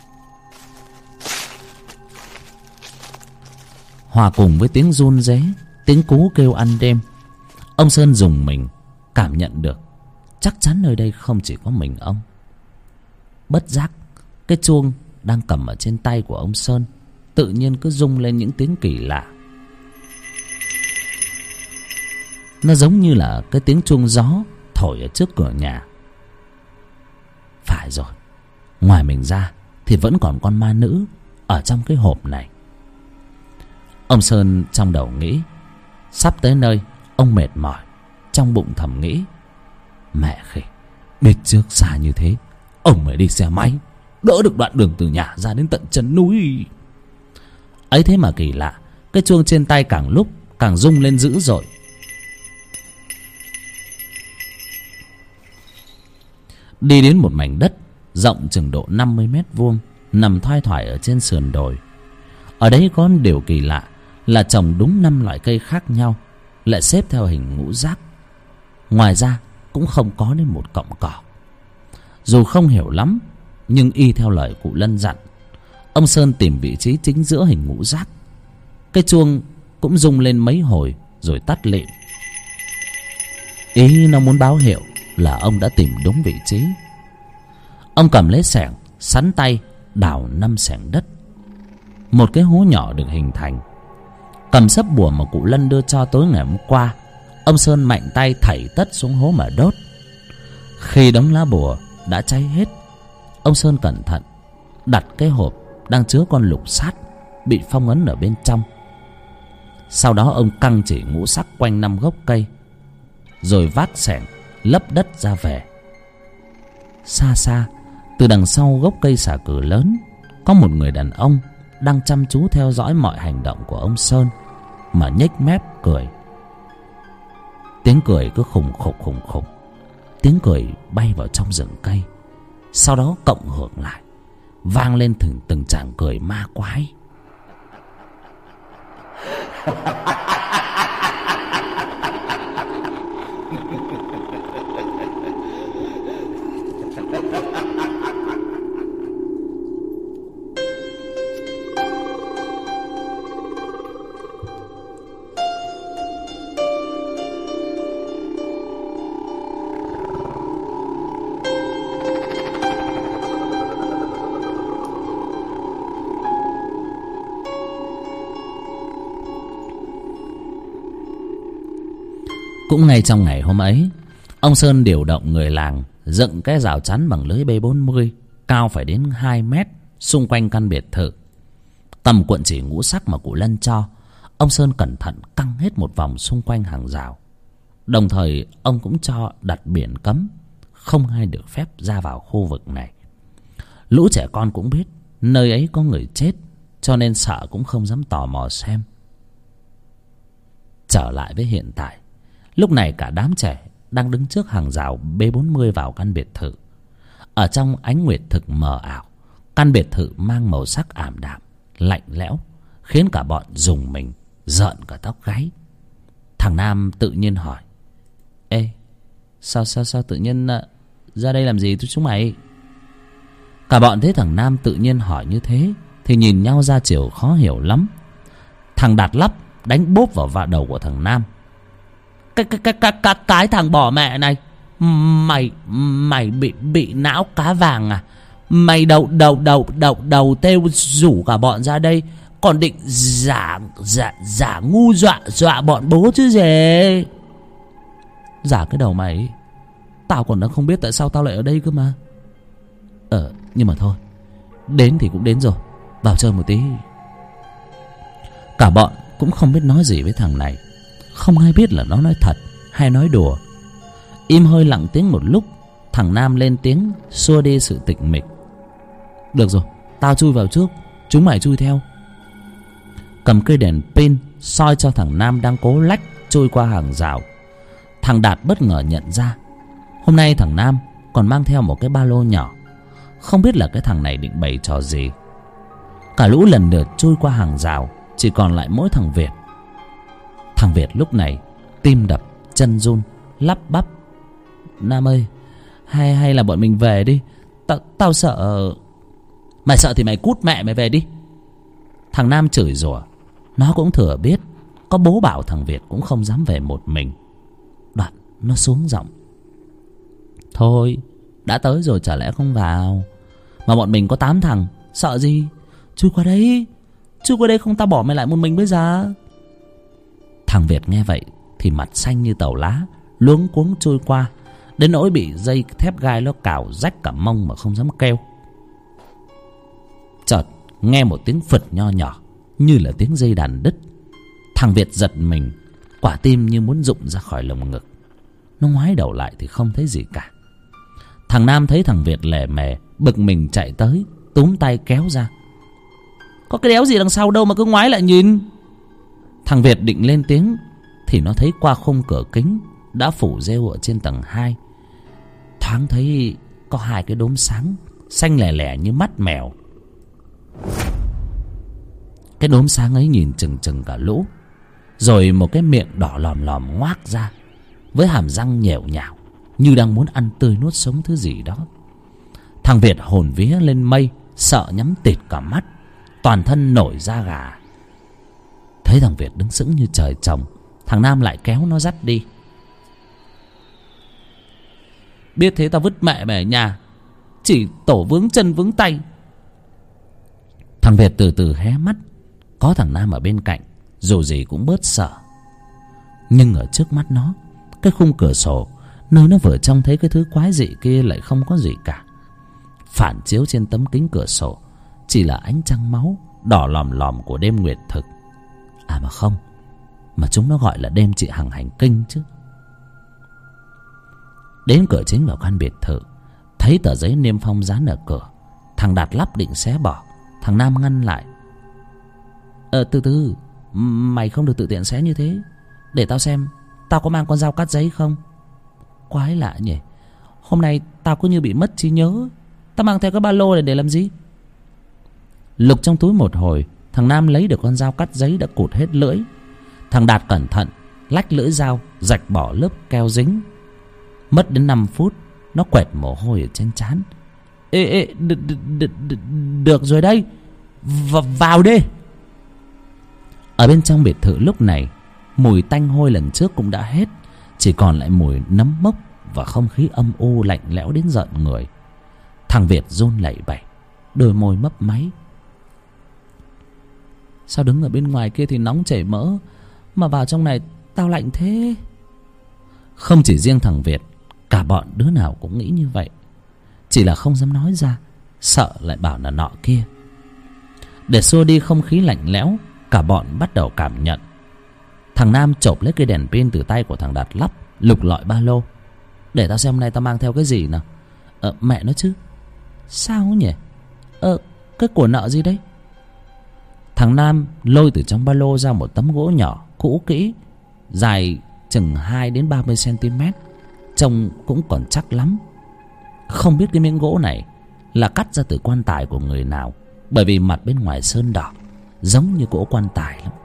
Hòa cùng với tiếng run rế, tiếng cú kêu ăn đêm, ông Sơn rùng mình, cảm nhận được chắc chắn nơi đây không chỉ có mình ông. Bất giác, cái chuông đang cầm ở trên tay của ông Sơn tự nhiên cứ rung lên những tiếng kỳ lạ. Nó giống như là cái tiếng chuông gió thổi ở trước cửa nhà. Phải rồi, ngoài mình ra thì vẫn còn con ma nữ ở trong cái hộp này. Ông Sơn trong đầu nghĩ. Sắp tới nơi, ông mệt mỏi, trong bụng thầm nghĩ: mẹ khỉ, biết trước xa như thế, ông mới đi xe máy, đỡ được đoạn đường từ nhà ra đến tận chân núi. Ấy thế mà kỳ lạ, cái chuông trên tay càng lúc càng rung lên dữ dội. Đi đến một mảnh đất rộng chừng độ 50 mét vuông, nằm thoai thoải ở trên sườn đồi. Ở đấy có điều kỳ lạ là trồng đúng 5 loại cây khác nhau, lại xếp theo hình ngũ giác. Ngoài ra cũng không có đến một cọng cỏ. Dù không hiểu lắm, nhưng y theo lời cụ Lân dặn, ông Sơn tìm vị trí chính giữa hình ngũ giác. Cái chuông cũng rung lên mấy hồi rồi tắt lịm. Ý nó muốn báo hiệu là ông đã tìm đúng vị trí. Ông cầm lấy xẻng, sắn tay đào 5 xẻng đất. Một cái hố nhỏ được hình thành. Cầm sấp bùa mà cụ Lân đưa cho tối ngày hôm qua, ông Sơn mạnh tay thảy tất xuống hố mà đốt. Khi đống lá bùa đã cháy hết, ông Sơn cẩn thận đặt cái hộp đang chứa con lục sát bị phong ấn ở bên trong. Sau đó ông căng chỉ ngũ sắc quanh 5 gốc cây, rồi vác xẻng lấp đất ra về. Xa xa, từ đằng sau gốc cây xà cừ lớn, có một người đàn ông đang chăm chú theo dõi mọi hành động của ông Sơn mà nhếch mép cười. Tiếng cười cứ khùng khục. Tiếng cười bay vào trong rừng cây, sau đó cộng hưởng lại, vang lên từng tràng cười ma quái. Cũng ngay trong ngày hôm ấy, ông Sơn điều động người làng dựng cái rào chắn bằng lưới B40 cao phải đến 2 mét xung quanh căn biệt thự. Cầm cuộn chỉ ngũ sắc mà cụ Lân cho, ông Sơn cẩn thận căng hết một vòng xung quanh hàng rào. Đồng thời ông cũng cho đặt biển cấm, không ai được phép ra vào khu vực này. Lũ trẻ con cũng biết nơi ấy có người chết, cho nên sợ cũng không dám tò mò xem. Trở lại với hiện tại, lúc này cả đám trẻ đang đứng trước hàng rào B40 vào căn biệt thự. Ở trong ánh nguyệt thực mờ ảo, căn biệt thự mang màu sắc ảm đạm, lạnh lẽo, khiến cả bọn rùng mình, rợn cả tóc gáy. Thằng Nam tự nhiên hỏi: Ê, sao tự nhiên ra đây làm gì chúng mày? Cả bọn thấy thằng Nam tự nhiên hỏi như thế thì nhìn nhau ra chiều khó hiểu lắm. Thằng Đạt lắp đánh bốp vào đầu của thằng Nam: Cái thằng bỏ mẹ này, mày bị não cá vàng à? Mày đầu têu rủ cả bọn ra đây, còn định giả ngu dọa bọn bố chứ gì? Giả cái đầu mày, tao còn đang không biết tại sao tao lại ở đây cơ mà. Nhưng mà thôi, đến thì cũng đến rồi, vào chơi một tí. Cả bọn cũng không biết nói gì với thằng này, không ai biết là nó nói thật hay nói đùa. Im hơi lặng tiếng một lúc, thằng Nam lên tiếng xua đi sự tịch mịch: Được rồi, tao chui vào trước, chúng mày chui theo. Cầm cây đèn pin soi cho thằng Nam đang cố lách trôi qua hàng rào. Thằng Đạt bất ngờ nhận ra hôm nay thằng Nam còn mang theo một cái ba lô nhỏ, không biết là cái thằng này định bày trò gì. Cả lũ lần lượt trôi qua hàng rào, chỉ còn lại mỗi thằng Việt. Thằng Việt lúc này tim đập, chân run, lắp bắp: Nam ơi, hay là bọn mình về đi, tao sợ. Mày sợ thì mày cút mẹ mày về đi. Thằng Nam chửi rủa. Nó cũng thừa biết có bố bảo thằng Việt cũng không dám về một mình. Đoạn nó xuống giọng: Thôi, đã tới rồi chả lẽ không vào? Mà bọn mình có 8 thằng, sợ gì? Chui qua đây không tao bỏ mày lại một mình bây giờ. Thằng Việt nghe vậy thì mặt xanh như tàu lá, luống cuống trôi qua, đến nỗi bị dây thép gai nó cào rách cả mông mà không dám kêu. Chợt nghe một tiếng phật nho nhỏ như là tiếng dây đàn đứt. Thằng Việt giật mình, quả tim như muốn rụng ra khỏi lồng ngực. Nó ngoái đầu lại thì không thấy gì cả. Thằng Nam thấy thằng Việt lề mề, bực mình chạy tới, túm tay kéo ra: Có cái đéo gì đằng sau đâu mà cứ ngoái lại nhìn. Thằng Việt định lên tiếng thì nó thấy qua khung cửa kính đã phủ rêu ở trên tầng 2, thoáng thấy có 2 cái đốm sáng xanh lẻ lẻ như mắt mèo. Cái đốm sáng ấy nhìn chừng chừng cả lũ, rồi một cái miệng đỏ lòm lòm ngoác ra, với hàm răng nhèo nhào như đang muốn ăn tươi nuốt sống thứ gì đó. Thằng Việt hồn vía lên mây, sợ nhắm tịt cả mắt, toàn thân nổi da gà. Thấy thằng Việt đứng sững như trời trồng, thằng Nam lại kéo nó dắt đi: Biết thế tao vứt mẹ mày ở nhà, chỉ tổ vướng chân vướng tay. Thằng Việt từ từ hé mắt, có thằng Nam ở bên cạnh, dù gì cũng bớt sợ. Nhưng ở trước mắt nó, cái khung cửa sổ nơi nó vừa trông thấy cái thứ quái dị kia lại không có gì cả. Phản chiếu trên tấm kính cửa sổ chỉ là ánh trăng máu đỏ lòm lòm của đêm nguyệt thực. À mà không, mà chúng nó gọi là đêm chị Hằng hành kinh chứ. Đến cửa chính vào căn biệt thự, thấy tờ giấy niêm phong dán ở cửa. Thằng Đạt lắp định xé bỏ, thằng Nam ngăn lại: Từ từ, mày không được tự tiện xé như thế. Để tao xem, tao có mang con dao cắt giấy không? Quái lạ nhỉ, hôm nay tao cứ như bị mất trí nhớ. Tao mang theo cái ba lô này để làm gì? Lục trong túi một hồi, thằng Nam lấy được con dao cắt giấy đã cụt hết lưỡi. Thằng Đạt cẩn thận lách lưỡi dao, rạch bỏ lớp keo dính. Mất đến 5 phút, nó quẹt mồ hôi ở trên trán. Được rồi đây, vào đi. Ở bên trong biệt thự lúc này, mùi tanh hôi lần trước cũng đã hết, chỉ còn lại mùi nấm mốc và không khí âm u lạnh lẽo đến rợn người. Thằng Việt run lẩy bẩy, đôi môi mấp máy: Sao đứng ở bên ngoài kia thì nóng chảy mỡ, mà vào trong này tao lạnh thế? Không chỉ riêng thằng Việt, cả bọn đứa nào cũng nghĩ như vậy, chỉ là không dám nói ra, sợ lại bảo là nọ kia. Để xua đi không khí lạnh lẽo, cả bọn bắt đầu cảm nhận. Thằng Nam chộp lấy cây đèn pin từ tay của thằng Đạt, lắp lục lọi ba lô. Để tao xem hôm nay tao mang theo cái gì nào. Mẹ nó chứ, sao nhỉ? Cái của nợ gì đấy? Thằng Nam lôi từ trong ba lô ra một tấm gỗ nhỏ cũ kỹ, dài chừng 2 đến 30 cm, trông cũng còn chắc lắm. Không biết cái miếng gỗ này là cắt ra từ quan tài của người nào, bởi vì mặt bên ngoài sơn đỏ, giống như gỗ quan tài lắm.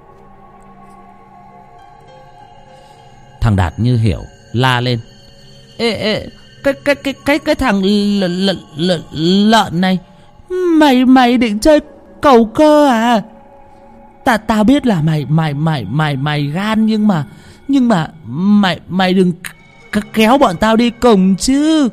Thằng Đạt như hiểu, la lên: Ê, cái thằng lợn này, mày định chơi cầu cơ à? Ta biết là mày gan, nhưng mà mày đừng kéo bọn tao đi cùng chứ.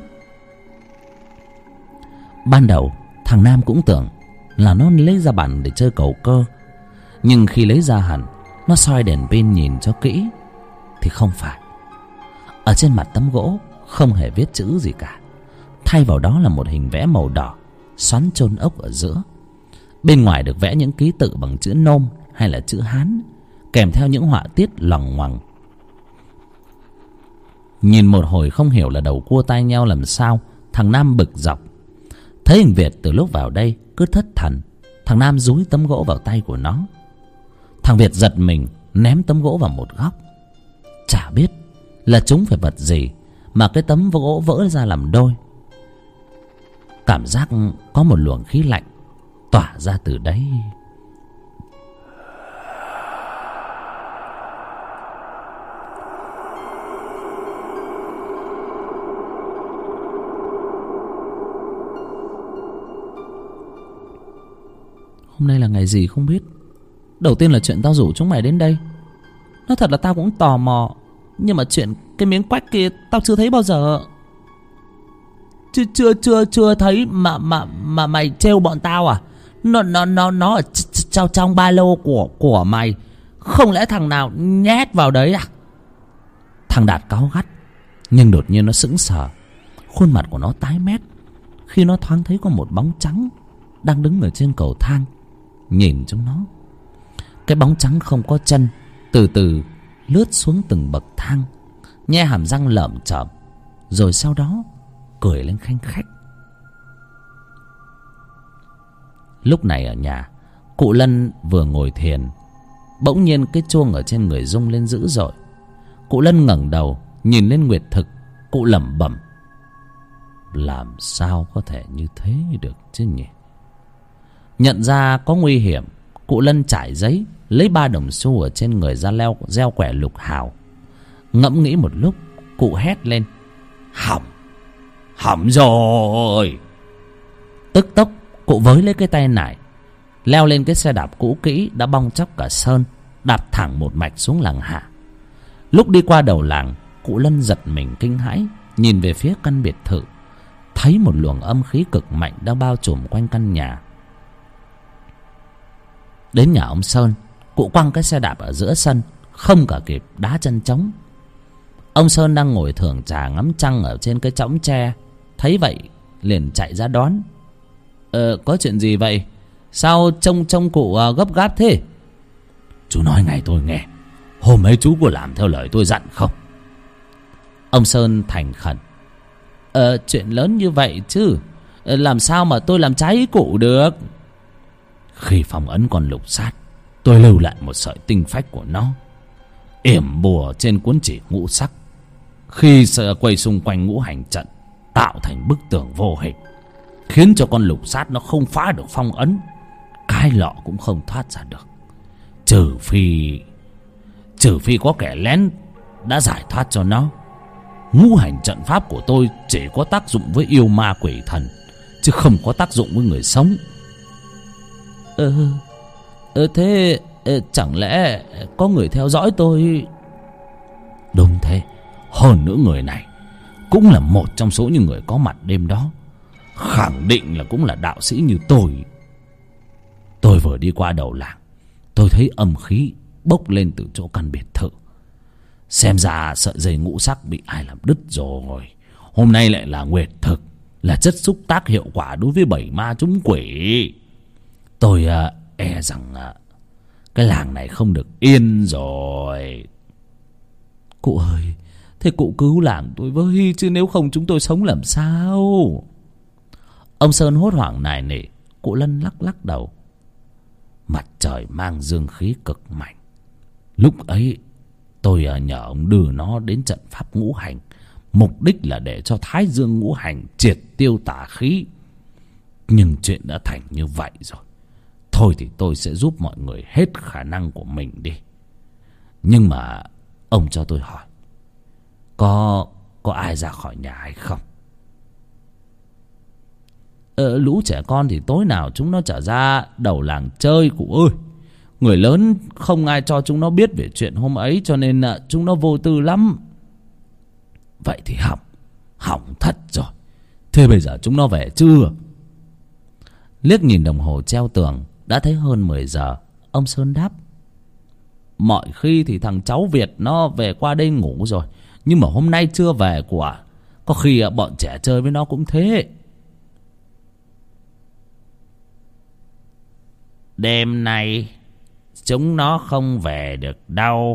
Ban đầu thằng Nam cũng tưởng là nó lấy ra bàn để chơi cầu cơ, nhưng khi lấy ra hẳn, nó soi đèn pin nhìn cho kỹ thì không phải. Ở trên mặt tấm gỗ không hề viết chữ gì cả, thay vào đó là một hình vẽ màu đỏ xoắn chôn ốc ở giữa. Bên ngoài được vẽ những ký tự bằng chữ Nôm hay là chữ Hán, kèm theo những họa tiết loằng ngoằng. Nhìn một hồi không hiểu là đầu cua tai nheo làm sao, thằng Nam bực dọc. Thấy hình Việt từ lúc vào đây cứ thất thần, thằng Nam dúi tấm gỗ vào tay của nó. Thằng Việt giật mình, ném tấm gỗ vào một góc. Chả biết là chúng phải vật gì mà cái tấm gỗ vỡ ra làm đôi. Cảm giác có một luồng khí lạnh tỏa ra từ đấy. Hôm nay là ngày gì không biết. Đầu tiên là chuyện tao rủ chúng mày đến đây. Nói thật là tao cũng tò mò, nhưng mà chuyện cái miếng quách kia tao chưa thấy bao giờ. Chưa thấy mà mày trêu bọn tao à? Nó ở trong ba lô của mày. Không lẽ thằng nào nhét vào đấy à? Thằng Đạt cáu gắt, nhưng đột nhiên nó sững sờ. Khuôn mặt của nó tái mét khi nó thoáng thấy có một bóng trắng đang đứng ở trên cầu thang nhìn chúng nó. Cái bóng trắng không có chân từ từ lướt xuống từng bậc thang, nhe hàm răng lởm chởm, rồi sau đó cười lên khanh khách. Lúc này ở nhà, cụ Lân vừa ngồi thiền, bỗng nhiên cái chuông ở trên người rung lên dữ dội. Cụ Lân ngẩng đầu nhìn lên nguyệt thực, cụ lẩm bẩm: làm sao có thể như thế được chứ nhỉ? Nhận ra có nguy hiểm, cụ Lân trải giấy lấy 3 đồng xu ở trên người ra gieo quẻ lục hào. Ngẫm nghĩ một lúc, cụ hét lên: hỏng rồi! Tức tốc cụ với lấy cái tay nải, leo lên cái xe đạp cũ kỹ đã bong tróc cả sơn, đạp thẳng một mạch xuống làng Hạ. Lúc đi qua đầu làng, cụ Lân giật mình kinh hãi, nhìn về phía căn biệt thự, thấy một luồng âm khí cực mạnh đang bao trùm quanh căn nhà. Đến nhà ông Sơn, cụ quăng cái xe đạp ở giữa sân, không cả kịp đá chân trống. Ông Sơn đang ngồi thưởng trà ngắm trăng ở trên cái chõng tre, thấy vậy liền chạy ra đón. Có chuyện gì vậy? Sao trông cụ gấp gáp thế? Chú nói ngay tôi nghe, hôm ấy chú có làm theo lời tôi dặn không? Ông Sơn thành khẩn: chuyện lớn như vậy chứ, làm sao mà tôi làm trái ý cụ được? Khi phong ấn con lục sát, tôi lưu lại một sợi tinh phách của nó, yểm bùa trên cuốn chỉ ngũ sắc. Khi quay xung quanh ngũ hành trận, tạo thành bức tường vô hình, khiến cho con lục sát nó không phá được phong ấn, cái lọ cũng không thoát ra được. Trừ phi có kẻ lén đã giải thoát cho nó. Ngũ hành trận pháp của tôi chỉ có tác dụng với yêu ma quỷ thần, chứ không có tác dụng với người sống. Thế chẳng lẽ có người theo dõi tôi? Đúng thế. Hơn nữa người này cũng là một trong số những người có mặt đêm đó, khẳng định là cũng là đạo sĩ như tôi. Tôi vừa đi qua đầu làng, tôi thấy âm khí bốc lên từ chỗ căn biệt thự. Xem ra sợi dây ngũ sắc bị ai làm đứt rồi. Hôm nay lại là nguyệt thực, là chất xúc tác hiệu quả đối với bảy ma chúng quỷ. Tôi e rằng cái làng này không được yên rồi. Cụ ơi, thế cụ cứu làng tôi với, chứ nếu không chúng tôi sống làm sao? Ông Sơn hốt hoảng nài nỉ. Cụ Lân lắc lắc đầu. Mặt trời mang dương khí cực mạnh. Lúc ấy tôi nhờ ông đưa nó đến trận pháp ngũ hành, mục đích là để cho Thái Dương ngũ hành triệt tiêu tà khí. Nhưng chuyện đã thành như vậy rồi. Thôi thì tôi sẽ giúp mọi người hết khả năng của mình đi. Nhưng mà ông cho tôi hỏi, có ai ra khỏi nhà hay không? Lũ trẻ con thì tối nào chúng nó trở ra đầu làng chơi cụ ơi. Người lớn không ai cho chúng nó biết về chuyện hôm ấy, cho nên chúng nó vô tư lắm. Vậy thì hỏng thật rồi. Thế bây giờ chúng nó về chưa? Liếc nhìn đồng hồ treo tường, đã thấy hơn 10 giờ. Ông Sơn đáp: mọi khi thì thằng cháu Việt nó về qua đây ngủ rồi, nhưng mà hôm nay chưa về cụ ạ. Có khi bọn trẻ chơi với nó cũng thế. Đêm nay chúng nó không về được đâu.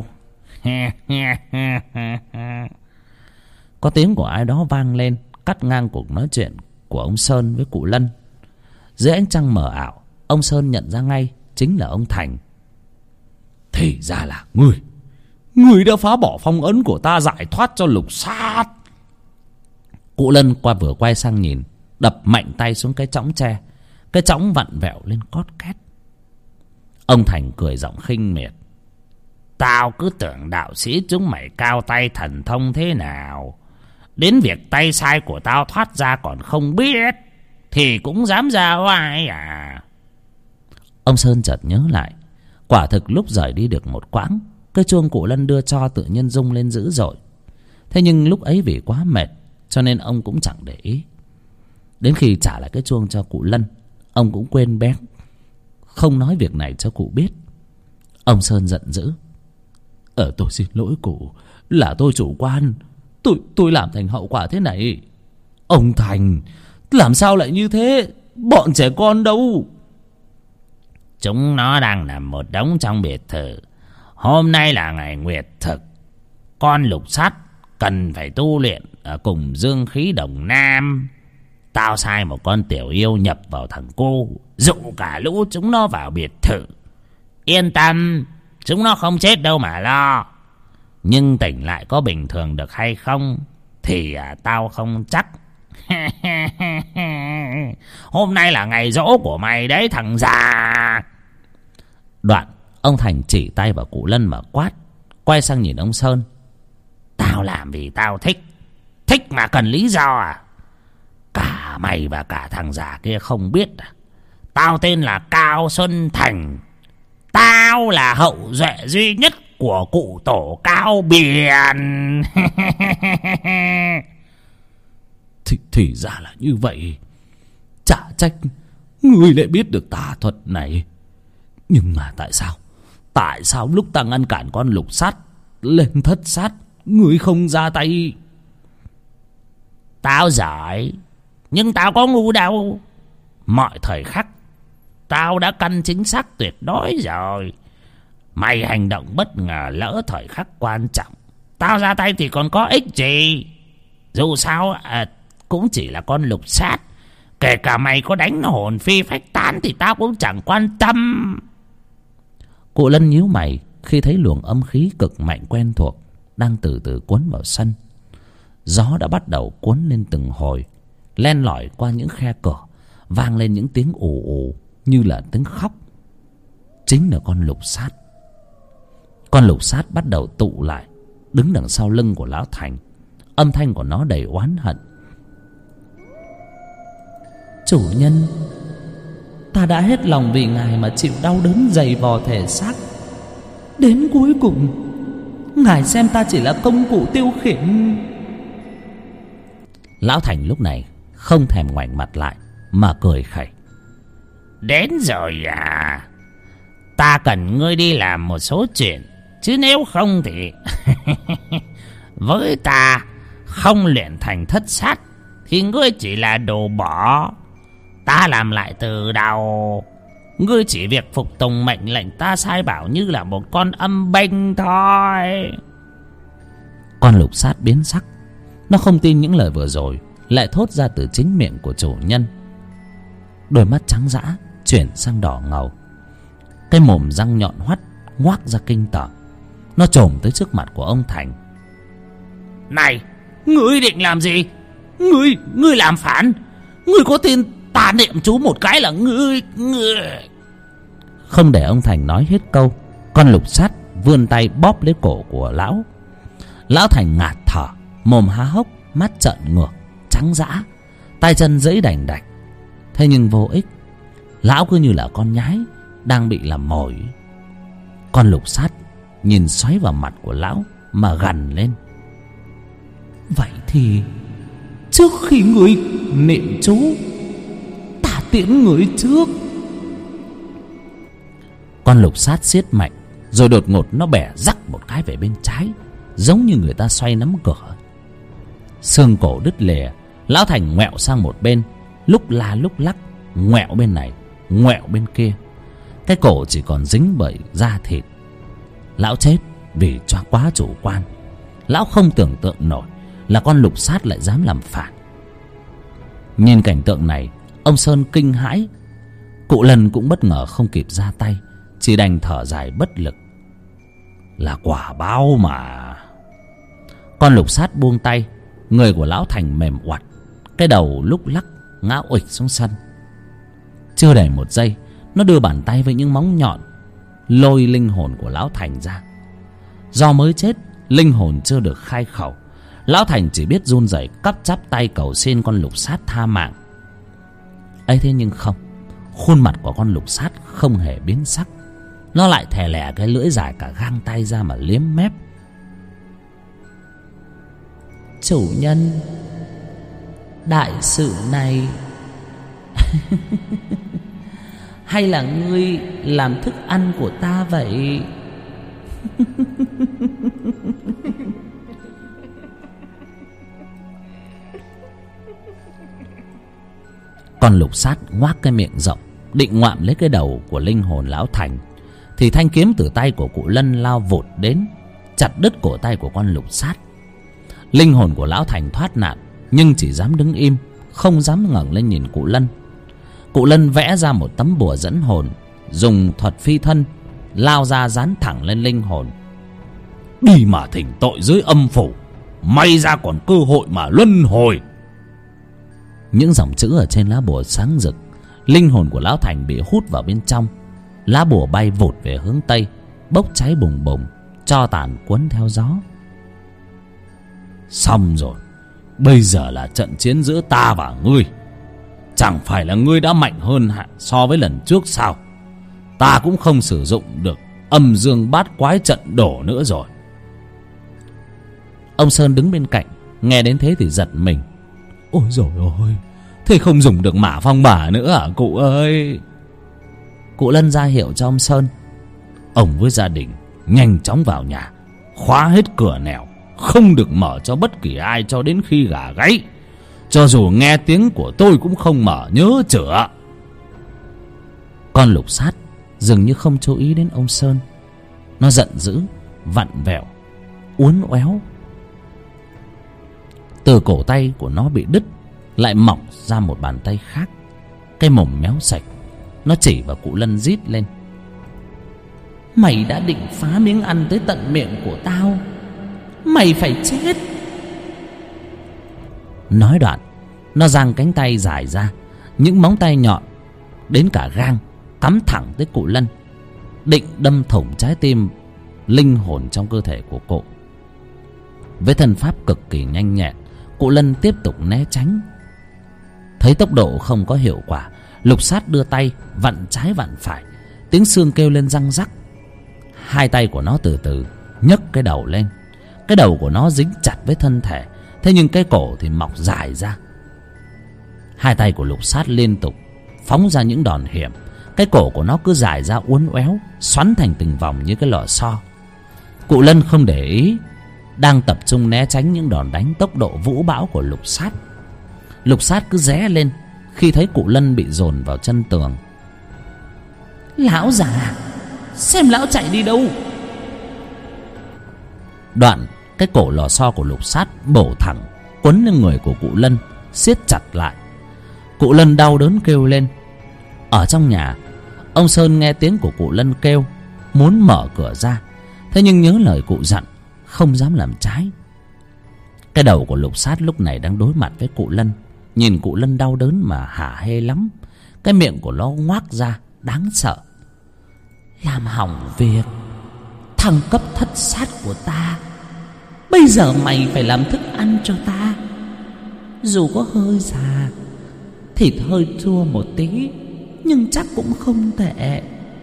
Có tiếng của ai đó vang lên, cắt ngang cuộc nói chuyện của ông Sơn với cụ Lân. Dưới ánh trăng mờ ảo, ông Sơn nhận ra ngay chính là ông Thành. Thì ra là ngươi đã phá bỏ phong ấn của ta, giải thoát cho Lục Sát. Cụ Lân vừa quay sang nhìn, đập mạnh tay xuống cái chõng tre. Cái chõng vặn vẹo lên cót két. Ông Thành cười giọng khinh miệt: tao cứ tưởng đạo sĩ chúng mày cao tay thần thông thế nào, đến việc tay sai của tao thoát ra còn không biết, thì cũng dám ra oai à? Ông Sơn chợt nhớ lại, quả thực lúc rời đi được một quãng, cái chuông cụ Lân đưa cho tự nhiên rung lên dữ dội. Thế nhưng lúc ấy vì quá mệt, cho nên ông cũng chẳng để ý. Đến khi trả lại cái chuông cho cụ Lân, ông cũng quên bén không nói việc này cho cụ biết. Ông Sơn giận dữ: tôi xin lỗi cụ, là tôi chủ quan. Tôi làm thành hậu quả thế này. Ông Thành, làm sao lại như thế? Bọn trẻ con đâu? Chúng nó đang nằm một đống trong biệt thự. Hôm nay là ngày nguyệt thực. Con Lục Sát cần phải tu luyện ở cùng dương khí Đồng Nam. Tao sai một con tiểu yêu nhập vào thằng cô, dụ cả lũ chúng nó vào biệt thự. Yên tâm, chúng nó không chết đâu mà lo. Nhưng tỉnh lại có bình thường được hay không thì tao không chắc. Hôm nay là ngày giỗ của mày đấy thằng già. Đoạn ông Thành chỉ tay vào cụ Lân mà quát, quay sang nhìn ông Sơn: tao làm vì tao thích. Thích mà cần lý do à? Cả mày và cả thằng già kia không biết à? Tao tên là Cao Xuân Thành. Tao là hậu duệ duy nhất của cụ tổ Cao Biển. Thì ra là như vậy. Chả trách ngươi lại biết được tà thuật này. Nhưng mà tại sao lúc ta ngăn cản con Lục Sát lên thất sát, ngươi không ra tay? Tao giỏi, nhưng tao có ngu đâu. Mọi thời khắc tao đã căn chính xác tuyệt đối rồi. Mày hành động bất ngờ, lỡ thời khắc quan trọng, tao ra tay thì còn có ích gì? Dù sao cũng chỉ là con Lục Sát. Kể cả mày có đánh hồn phi phách tán thì tao cũng chẳng quan tâm. Cụ Lân nhíu mày khi thấy luồng âm khí cực mạnh quen thuộc đang từ từ cuốn vào sân. Gió đã bắt đầu cuốn lên từng hồi, len lỏi qua những khe cửa, vang lên những tiếng ù ù như là tiếng khóc. Chính là con Lục Sát. Con Lục Sát bắt đầu tụ lại, đứng đằng sau lưng của lão Thành. Âm thanh của nó đầy oán hận: chủ nhân, ta đã hết lòng vì ngài mà chịu đau đớn dày vò thể xác. Đến cuối cùng, ngài xem ta chỉ là công cụ tiêu khiển. Lão Thành lúc này không thèm ngoảnh mặt lại mà cười khẩy: đến rồi à? Ta cần ngươi đi làm một số chuyện, Chứ nếu không thì với ta không luyện thành thất sát thì ngươi chỉ là đồ bỏ. Ta làm lại từ đầu. Ngươi chỉ việc phục tùng mệnh lệnh ta sai bảo như là một con âm binh thôi. Con lục sát biến sắc. Nó không tin những lời vừa rồi lại thốt ra từ chính miệng của chủ nhân. Đôi mắt trắng dã chuyển sang đỏ ngầu. Cái mồm răng nhọn hoắt ngoác ra kinh tởm. Nó chồm tới trước mặt của ông Thành. Này, ngươi định làm gì? Ngươi làm phản. Ngươi có tin ta niệm chú một cái là ngươi. Không để ông Thành nói hết câu, con lục sát vươn tay bóp lấy cổ của lão. Lão Thành ngạt thở, mồm há hốc, mắt trợn ngược, trắng dã, tay chân giãy đành đạch. Thế nhưng vô ích. Lão cứ như là con nhái đang bị làm mồi. Con lục sát nhìn xoáy vào mặt của lão mà gằn lên. Vậy thì trước khi ngươi niệm chú, ta tiễn ngươi trước. Con lục sát siết mạnh, rồi đột ngột nó bẻ rắc một cái về bên trái, giống như người ta xoay nắm cửa. Xương cổ đứt lìa. Lão Thành ngoẹo sang một bên, lúc la lúc lắc, ngoẹo bên này ngoẹo bên kia. Cái cổ chỉ còn dính bởi da thịt. Lão chết vì cho quá chủ quan. Lão không tưởng tượng nổi là con lục sát lại dám làm phản. Nhìn cảnh tượng này, ông Sơn kinh hãi. Cụ Lân cũng bất ngờ không kịp ra tay, chỉ đành thở dài bất lực. Là quả báo mà. Con lục sát buông tay. Người của lão Thành mềm oặt, cái đầu lúc lắc ngã uịch xuống sân. Chưa đầy một giây, nó đưa bàn tay với những móng nhọn lôi linh hồn của lão Thành ra. Do mới chết, linh hồn chưa được khai khẩu, lão Thành chỉ biết run rẩy cắp chắp tay cầu xin con lục sát tha mạng. ấy thế nhưng không, khuôn mặt của con lục sát không hề biến sắc. Nó lại thè lè cái lưỡi dài cả gang tay ra mà liếm mép. Chủ nhân, đại sự này hay là ngươi làm thức ăn của ta vậy? Con lục sát ngoác cái miệng rộng định ngoạm lấy cái đầu của linh hồn lão Thành, thì thanh kiếm từ tay của cụ Lân lao vụt đến, chặt đứt cổ tay của con lục sát. Linh hồn của lão Thành thoát nạn, nhưng chỉ dám đứng im, không dám ngẩng lên nhìn cụ Lân. Cụ Lân vẽ ra một tấm bùa dẫn hồn, dùng thuật phi thân lao ra dán thẳng lên linh hồn. Đi mà thỉnh tội dưới âm phủ, may ra còn cơ hội mà luân hồi. Những dòng chữ ở trên lá bùa sáng rực. Linh hồn của lão Thành bị hút vào bên trong. Lá bùa bay vụt về hướng tây, bốc cháy bùng bùng, tro tàn cuốn theo gió. Xong rồi, bây giờ là trận chiến giữa ta và ngươi. Chẳng phải là ngươi đã mạnh hơn so với lần trước sao? Ta cũng không sử dụng được âm dương bát quái trận đổ nữa rồi. Ông Sơn đứng bên cạnh, nghe đến thế thì giật mình. Ôi dồi ôi, thế không dùng được mã phong bả nữa à cụ ơi? Cụ Lân ra hiệu cho ông Sơn. Ông với gia đình nhanh chóng vào nhà, khóa hết cửa nẻo, không được mở cho bất kỳ ai cho đến khi gà gáy. Cho dù nghe tiếng của tôi cũng không mở, nhớ chữa. Con lục sát dường như không chú ý đến ông Sơn. Nó giận dữ, vặn vẹo, uốn éo. Từ cổ tay của nó bị đứt lại mọc ra một bàn tay khác. Cái mồm méo sạch. Nó chỉ vào cụ Lân rít lên. Mày đã định phá miếng ăn tới tận miệng của tao, mày phải chết. Nói đoạn, nó giang cánh tay dài ra, những móng tay nhọn đến cả gang cắm thẳng tới cụ Lân, định đâm thủng trái tim linh hồn trong cơ thể của cụ. Với thân pháp cực kỳ nhanh nhẹn, cụ Lân tiếp tục né tránh. Thấy tốc độ không có hiệu quả, lục sát đưa tay vặn trái vặn phải, tiếng xương kêu lên răng rắc. Hai tay của nó từ từ nhấc cái đầu lên. Cái đầu của nó dính chặt với thân thể, thế nhưng cái cổ thì mọc dài ra. Hai tay của lục sát liên tục phóng ra những đòn hiểm. Cái cổ của nó cứ dài ra uốn éo, xoắn thành từng vòng như cái lò xo. Cụ Lân không để ý, đang tập trung né tránh những đòn đánh tốc độ vũ bão của Lục Sát. Lục Sát cứ ré lên khi thấy cụ Lân bị dồn vào chân tường. Lão già, xem lão chạy đi đâu. Đoạn cái cổ lò xo của Lục Sát bổ thẳng quấn lên người của cụ Lân, siết chặt lại. Cụ Lân đau đớn kêu lên. Ở trong nhà, ông Sơn nghe tiếng của cụ Lân kêu, muốn mở cửa ra, thế nhưng nhớ lời cụ dặn, không dám làm trái. Cái đầu của Lục Sát lúc này đang đối mặt với cụ Lân, nhìn cụ Lân đau đớn mà hả hê lắm. Cái miệng của nó ngoác ra đáng sợ. Làm hỏng việc thăng cấp thất sát của ta, bây giờ mày phải làm thức ăn cho ta. Dù có hơi già, thịt hơi chua một tí, nhưng chắc cũng không tệ.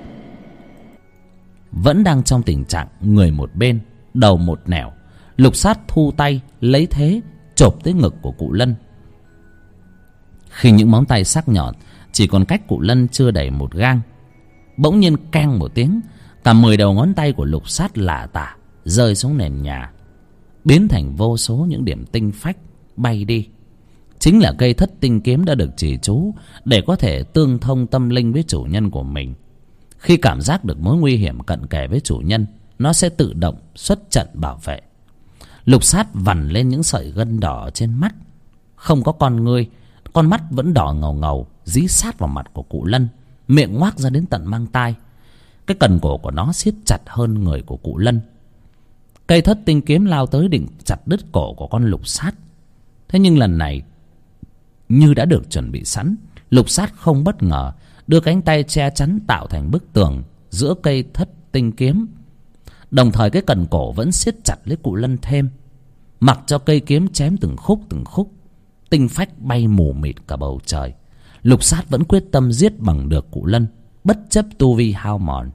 Vẫn đang trong tình trạng người một bên, đầu một nẻo, Lục Sát thu tay lấy thế chộp tới ngực của cụ Lân. Khi những móng tay sắc nhọn chỉ còn cách cụ Lân chưa đầy một gang, bỗng nhiên keng một tiếng, cả 10 đầu ngón tay của Lục Sát lả tả rơi xuống nền nhà, biến thành vô số những điểm tinh phách bay đi. Chính là cây thất tinh kiếm đã được chỉ chú để có thể tương thông tâm linh với chủ nhân của mình. Khi cảm giác được mối nguy hiểm cận kề với chủ nhân, nó sẽ tự động xuất trận bảo vệ. Lục Sát vằn lên những sợi gân đỏ trên mắt, không có con ngươi, con mắt vẫn đỏ ngầu ngầu dí sát vào mặt của cụ Lân, miệng ngoác ra đến tận mang tai. Cái cần cổ của nó siết chặt hơn người của cụ Lân. Cây thất tinh kiếm lao tới định chặt đứt cổ của con Lục Sát. Thế nhưng lần này, như đã được chuẩn bị sẵn, Lục Sát không bất ngờ đưa cánh tay che chắn tạo thành bức tường giữa cây thất tinh kiếm. Đồng thời cái cần cổ vẫn siết chặt lấy cụ Lân thêm. Mặc cho cây kiếm chém từng khúc, tinh phách bay mù mịt cả bầu trời, Lục Sát vẫn quyết tâm giết bằng được cụ Lân, bất chấp tu vi hao mòn.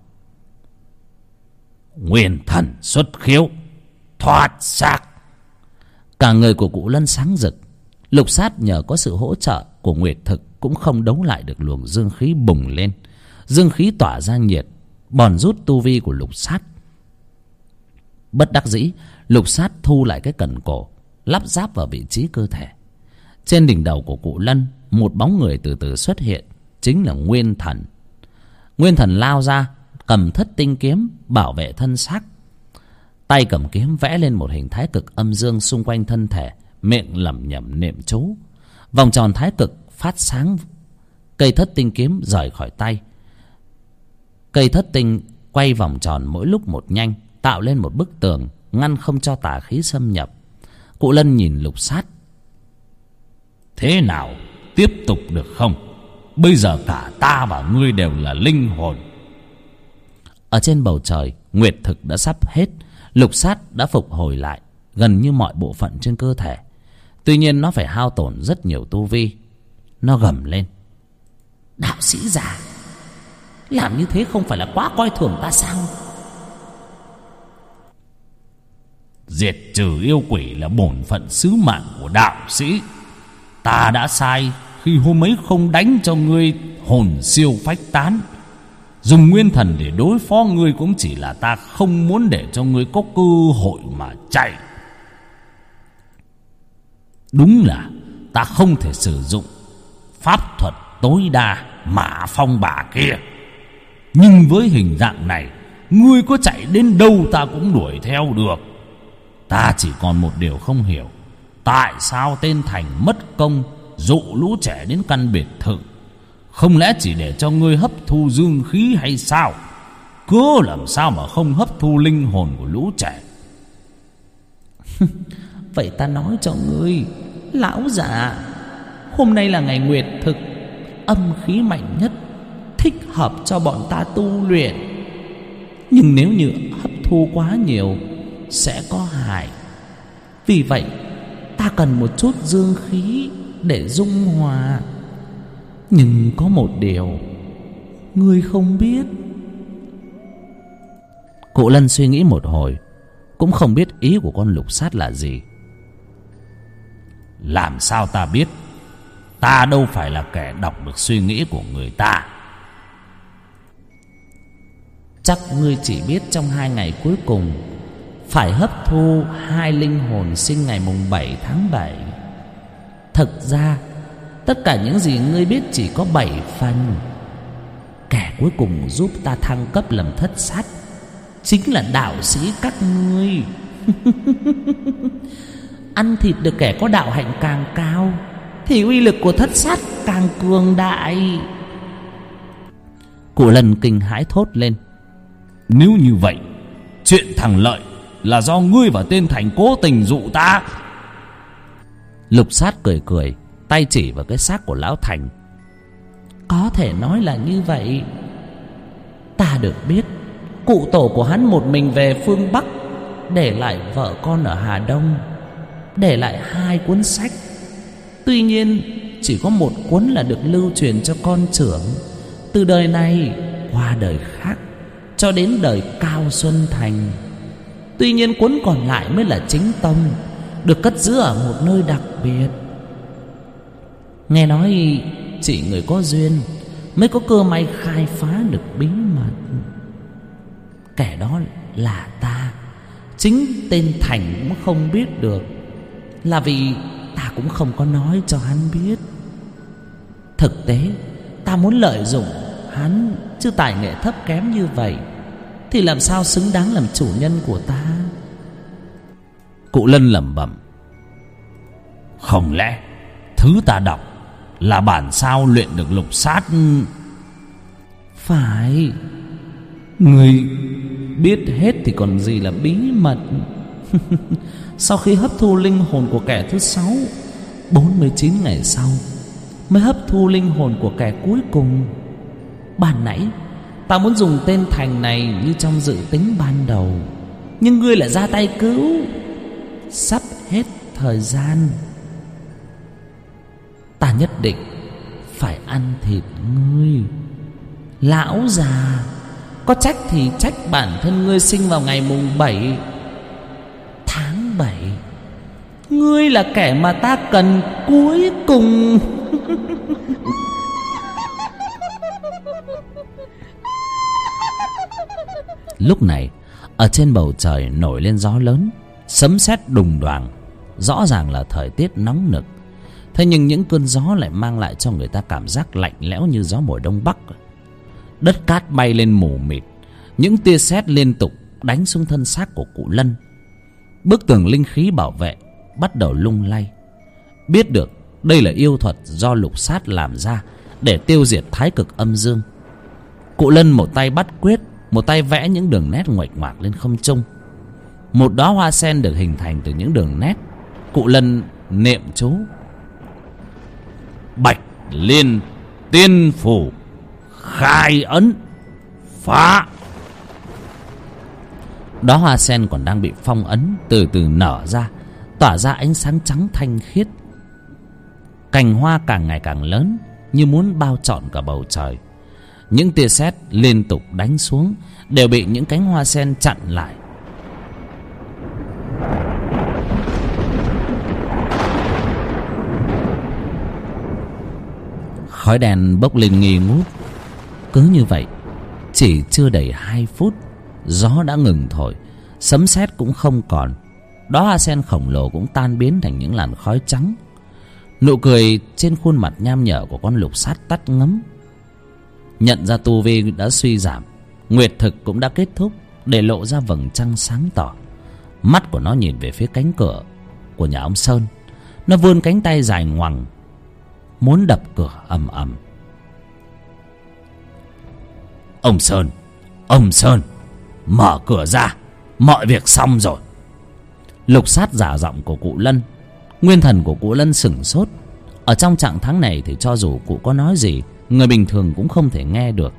Nguyên thần xuất khiếu, thoát xác. Cả người của cụ Lân sáng rực. Lục Sát nhờ có sự hỗ trợ của Nguyệt Thực cũng không đấu lại được luồng dương khí bùng lên. Dương khí tỏa ra nhiệt, bòn rút tu vi của Lục Sát. Bất đắc dĩ, Lục Sát thu lại cái cần cổ, lắp ráp vào vị trí cơ thể. Trên đỉnh đầu của cụ Lân, một bóng người từ từ xuất hiện, chính là Nguyên Thần. Nguyên Thần lao ra, cầm thất tinh kiếm bảo vệ thân xác. Tay cầm kiếm vẽ lên một hình thái cực âm dương xung quanh thân thể, miệng lẩm nhẩm niệm chú. Vòng tròn thái cực phát sáng. Cây thất tinh kiếm rời khỏi tay. Cây thất tinh quay vòng tròn mỗi lúc một nhanh, tạo lên một bức tường ngăn không cho tà khí xâm nhập. Cụ Lân nhìn Lục Sát. Thế nào, tiếp tục được không? Bây giờ cả ta và ngươi đều là linh hồn. Ở trên bầu trời, nguyệt thực đã sắp hết. Lục Sát đã phục hồi lại gần như mọi bộ phận trên cơ thể. Tuy nhiên nó phải hao tổn rất nhiều tu vi. Nó gầm lên. Đạo sĩ già, làm như thế không phải là quá coi thường ta sao? Diệt trừ yêu quỷ là bổn phận sứ mạng của đạo sĩ. Ta đã sai khi hôm ấy không đánh cho ngươi hồn siêu phách tán. Dùng nguyên thần để đối phó ngươi cũng chỉ là ta không muốn để cho ngươi có cơ hội mà chạy. Đúng là ta không thể sử dụng pháp thuật tối đa Mã Phong bà kia. Nhưng với hình dạng này, ngươi có chạy đến đâu ta cũng đuổi theo được. Ta chỉ còn một điều không hiểu. Tại sao tên Thành mất công dụ lũ trẻ đến căn biệt thự? Không lẽ chỉ để cho ngươi hấp thu dương khí hay sao? Cớ làm sao mà không hấp thu linh hồn của lũ trẻ? Vậy ta nói cho ngươi, lão già, hôm nay là ngày nguyệt thực, âm khí mạnh nhất, thích hợp cho bọn ta tu luyện. Nhưng nếu như hấp thu quá nhiều sẽ có hại. Vì vậy ta cần một chút dương khí để dung hòa. Nhưng có một điều ngươi không biết. Cụ Lân suy nghĩ một hồi, cũng không biết ý của con Lục Sát là gì. Làm sao ta biết? Ta đâu phải là kẻ đọc được suy nghĩ của người ta. Chắc ngươi chỉ biết trong 2 ngày cuối cùng phải hấp thu 2 linh hồn sinh ngày mùng 7 tháng 7. Thực ra tất cả những gì ngươi biết chỉ có 7 phần. Kẻ cuối cùng giúp ta thăng cấp làm thất sát chính là đạo sĩ các ngươi. Ăn thịt được kẻ có đạo hạnh càng cao thì uy lực của thất sát càng cường đại. Cụ Lân kinh hãi thốt lên: nếu như vậy, chuyện thằng Lợi là do ngươi và tên Thành cố tình dụ ta. Lục Sát cười cười, tay chỉ vào cái xác của lão Thành. Có thể nói là như vậy. Ta được biết cụ tổ của hắn một mình về phương Bắc, để lại vợ con ở Hà Đông, để lại 2 cuốn sách. Tuy nhiên chỉ có 1 cuốn là được lưu truyền cho con trưởng, từ đời này qua đời khác, cho đến đời Cao Xuân Thành. Tuy nhiên cuốn còn lại mới là chính tông, được cất giữ ở một nơi đặc biệt. Nghe nói chỉ người có duyên mới có cơ may khai phá được bí mật. Kẻ đó là ta. Chính tên Thành cũng không biết được, là vì ta cũng không có nói cho hắn biết. Thực tế ta muốn lợi dụng hắn, chứ tài nghệ thấp kém như vậy thì làm sao xứng đáng làm chủ nhân của ta. Cụ Lân lẩm bẩm: không lẽ thứ ta đọc là bản sao luyện được lục sát? Phải. Người biết hết thì còn gì là bí mật. Sau khi hấp thu linh hồn của kẻ thứ 6, 49 ngày sau mới hấp thu linh hồn của kẻ cuối cùng. Ban nãy ta muốn dùng tên Thành này như trong dự tính ban đầu, nhưng ngươi lại ra tay cứu. Sắp hết thời gian, ta nhất định phải ăn thịt ngươi. Lão già, có trách thì trách bản thân ngươi sinh vào ngày mùng 7 tháng 7. Ngươi là kẻ mà ta cần cuối cùng. Lúc này ở trên bầu trời nổi lên gió lớn, sấm sét đùng đoàng, rõ ràng là thời tiết nóng nực. Thế nhưng những cơn gió lại mang lại cho người ta cảm giác lạnh lẽo như gió mùa đông bắc. Đất cát bay lên mù mịt, những tia sét liên tục đánh xuống thân xác của cụ Lân. Bức tường linh khí bảo vệ bắt đầu lung lay. Biết được đây là yêu thuật do Lục Sát làm ra để tiêu diệt thái cực âm dương. Cụ Lân một tay bắt quyết, một tay vẽ những đường nét nguệch ngoạc lên không trung. Một đóa hoa sen được hình thành từ những đường nét. Cụ Lân niệm chú: Bạch Liên Tiên Phủ khai ấn phá. Đóa hoa sen còn đang bị phong ấn, từ từ nở ra, tỏa ra ánh sáng trắng thanh khiết. Cành hoa càng ngày càng lớn, như muốn bao trọn cả bầu trời. Những tia sét liên tục đánh xuống đều bị những cánh hoa sen chặn lại. Khói đèn bốc lên nghi ngút. Cứ như vậy, chỉ chưa đầy 2 phút, gió đã ngừng thổi, sấm sét cũng không còn. Đóa hoa sen khổng lồ cũng tan biến thành những làn khói trắng. Nụ cười trên khuôn mặt nham nhở của con Lục Sát tắt ngấm. Nhận ra tu vi đã suy giảm, nguyệt thực cũng đã kết thúc, để lộ ra vầng trăng sáng tỏ. Mắt của nó nhìn về phía cánh cửa của nhà ông Sơn. Nó vươn cánh tay dài ngoằng, muốn đập cửa ầm ầm. Ông Sơn, mở cửa ra, mọi việc xong rồi. Lục Sát giả giọng của cụ Lân. Nguyên thần của cụ Lân sửng sốt. Ở trong trạng thái này thì cho dù cụ có nói gì, người bình thường cũng không thể nghe được.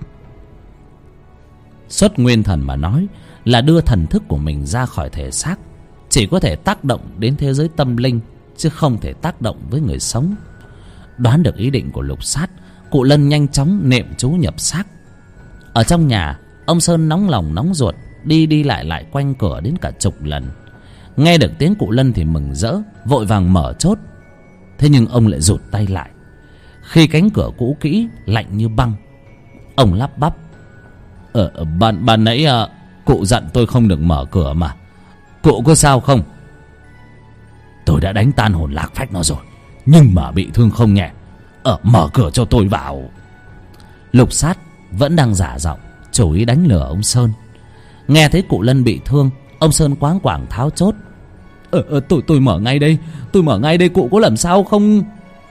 Xuất nguyên thần mà nói là đưa thần thức của mình ra khỏi thể xác, chỉ có thể tác động đến thế giới tâm linh, chứ không thể tác động với người sống. Đoán được ý định của Lục Sát, cụ Lân nhanh chóng niệm chú nhập xác. Ở trong nhà, ông Sơn nóng lòng nóng ruột, đi lại quanh cửa đến cả chục lần. Nghe được tiếng cụ Lân thì mừng rỡ, vội vàng mở chốt. Thế nhưng ông lại rụt tay lại khi cánh cửa cũ kỹ lạnh như băng. Ông lắp bắp: Ban nãy cụ dặn tôi không được mở cửa mà. Cụ có sao không? Tôi đã đánh tan hồn lạc phách nó rồi, nhưng mà bị thương không nhẹ. Mở cửa cho tôi vào. Lục Sát vẫn đang giả giọng chủ ý đánh lừa ông Sơn. Nghe thấy cụ Lân bị thương, ông Sơn quáng quàng tháo chốt. Tôi mở ngay đây. Tôi mở ngay đây, cụ có làm sao không?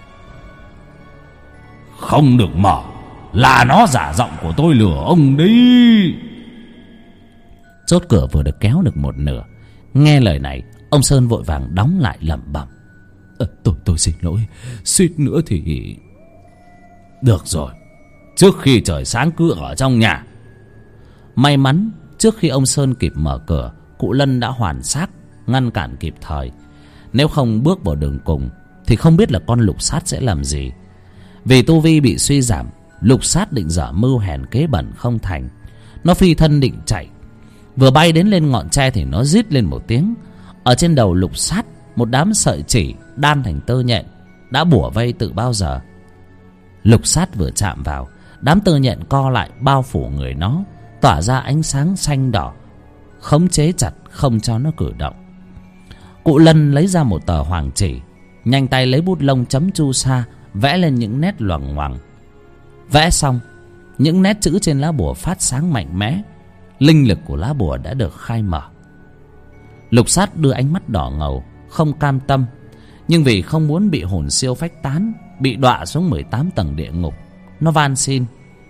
Không được mở. Là nó giả giọng của tôi lừa ông đi. Chốt cửa vừa được kéo được một nửa. Nghe lời này, ông Sơn vội vàng đóng lại lẩm bẩm. Tôi xin lỗi. Suýt nữa thì... Được rồi, trước khi trời sáng cứ ở trong nhà. May mắn trước khi ông Sơn kịp mở cửa, cụ Lân đã hoàn xác ngăn cản kịp thời. Nếu không bước vào đường cùng thì không biết là con Lục Sát sẽ làm gì. Vì tu vi bị suy giảm, Lục Sát định dở mưu hèn kế bẩn không thành. Nó phi thân định chạy. Vừa bay đến lên ngọn tre thì nó rít lên một tiếng. Ở trên đầu Lục Sát, một đám sợi chỉ đan thành tơ nhện đã bủa vây từ bao giờ. Lục Sát vừa chạm vào, đám tơ nhện co lại bao phủ người nó, tỏa ra ánh sáng xanh đỏ, khống chế chặt không cho nó cử động. Cụ Lân lấy ra một tờ hoàng chỉ, nhanh tay lấy bút lông chấm chu sa vẽ lên những nét loằng ngoằng. Vẽ xong, những nét chữ trên lá bùa phát sáng mạnh mẽ. Linh lực của lá bùa đã được khai mở. Lục Sát đưa ánh mắt đỏ ngầu, không cam tâm, nhưng vì không muốn bị hồn siêu phách tán, bị đọa xuống 18 tầng địa ngục, nó van xin.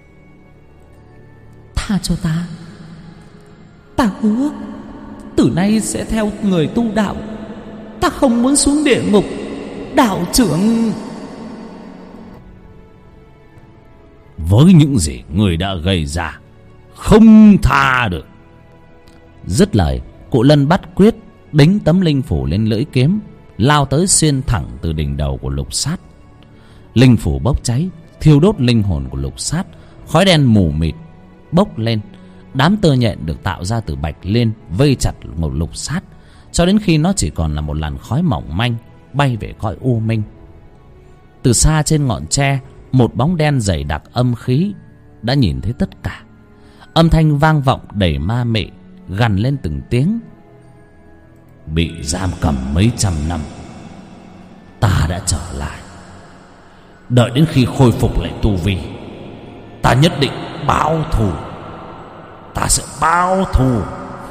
Tha cho ta. Ta hứa từ nay sẽ theo người tu đạo. Ta không muốn xuống địa ngục. Đạo trưởng... Với những gì người đã gây ra, không tha được. Dứt lời, cụ Lân bắt quyết đính tấm linh phủ lên lưỡi kiếm, lao tới xuyên thẳng từ đỉnh đầu của Lục Sát. Linh phủ bốc cháy, thiêu đốt linh hồn của Lục Sát. Khói đen mù mịt bốc lên. Đám tơ nhện được tạo ra từ bạch liên vây chặt một Lục Sát, cho đến khi nó chỉ còn là một làn khói mỏng manh bay về cõi u minh. Từ xa trên ngọn tre, một bóng đen dày đặc âm khí đã nhìn thấy tất cả. Âm thanh vang vọng đầy ma mị, gằn lên từng tiếng. Bị giam cầm mấy trăm năm, ta đã trở lại. Đợi đến khi khôi phục lại tu vi, ta nhất định báo thù. Ta sẽ báo thù.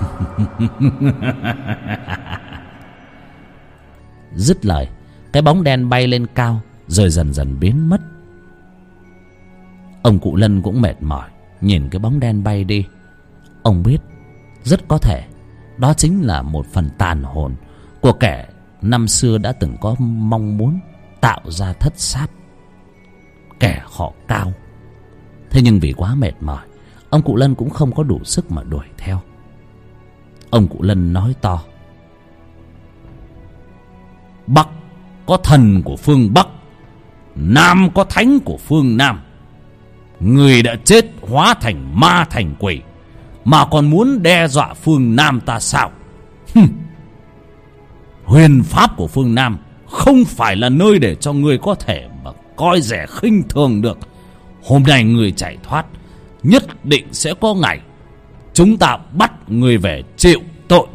Dứt lời, cái bóng đen bay lên cao rồi dần dần biến mất. Ông cụ Lân cũng mệt mỏi nhìn cái bóng đen bay đi. Ông biết rất có thể đó chính là một phần tàn hồn của kẻ năm xưa đã từng có mong muốn tạo ra thất sát, kẻ họ Cao. Thế nhưng vì quá mệt mỏi, ông cụ Lân cũng không có đủ sức mà đuổi theo. Ông cụ Lân nói to: Bắc có thần của phương Bắc, Nam có thánh của phương Nam. Người đã chết hóa thành ma thành quỷ, mà còn muốn đe dọa phương Nam ta sao? Huyền pháp của phương Nam không phải là nơi để cho người có thể mà coi rẻ khinh thường được. Hôm nay người chạy thoát, nhất định sẽ có ngày chúng ta bắt người về chịu tội.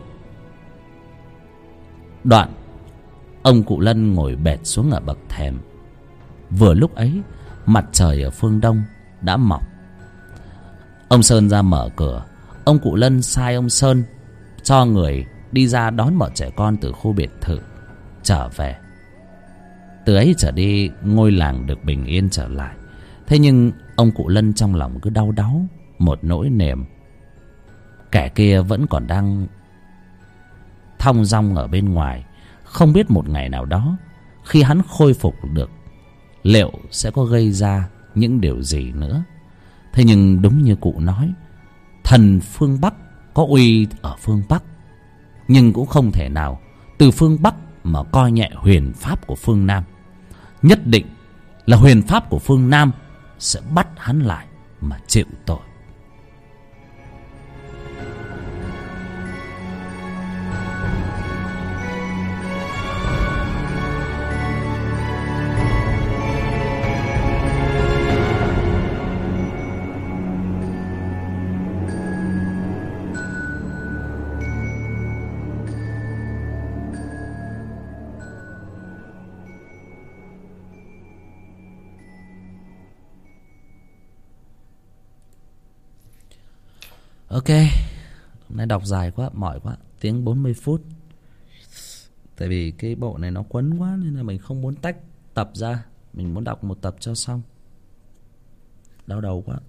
Đoạn, ông cụ Lân ngồi bệt xuống ở bậc thềm. Vừa lúc ấy, mặt trời ở phương đông đã mọc. Ông Sơn ra mở cửa. Ông cụ Lân sai ông Sơn cho người đi ra đón bọn trẻ con từ khu biệt thự trở về. Từ ấy trở đi, ngôi làng được bình yên trở lại. Thế nhưng ông cụ Lân trong lòng cứ đau đáu một nỗi niềm. Kẻ kia vẫn còn đang thong dong ở bên ngoài. Không biết một ngày nào đó, khi hắn khôi phục được, liệu sẽ có gây ra những điều gì nữa. Thế nhưng đúng như cụ nói, thần phương Bắc có uy ở phương Bắc, nhưng cũng không thể nào từ phương Bắc mà coi nhẹ huyền pháp của phương Nam. Nhất định là huyền pháp của phương Nam sẽ bắt hắn lại mà chịu tội. Ok, hôm nay đọc dài quá, mỏi quá, tiếng 40 phút. Tại vì cái bộ này nó quấn quá nên là mình không muốn tách tập ra. Mình muốn đọc một tập cho xong. Đau đầu quá.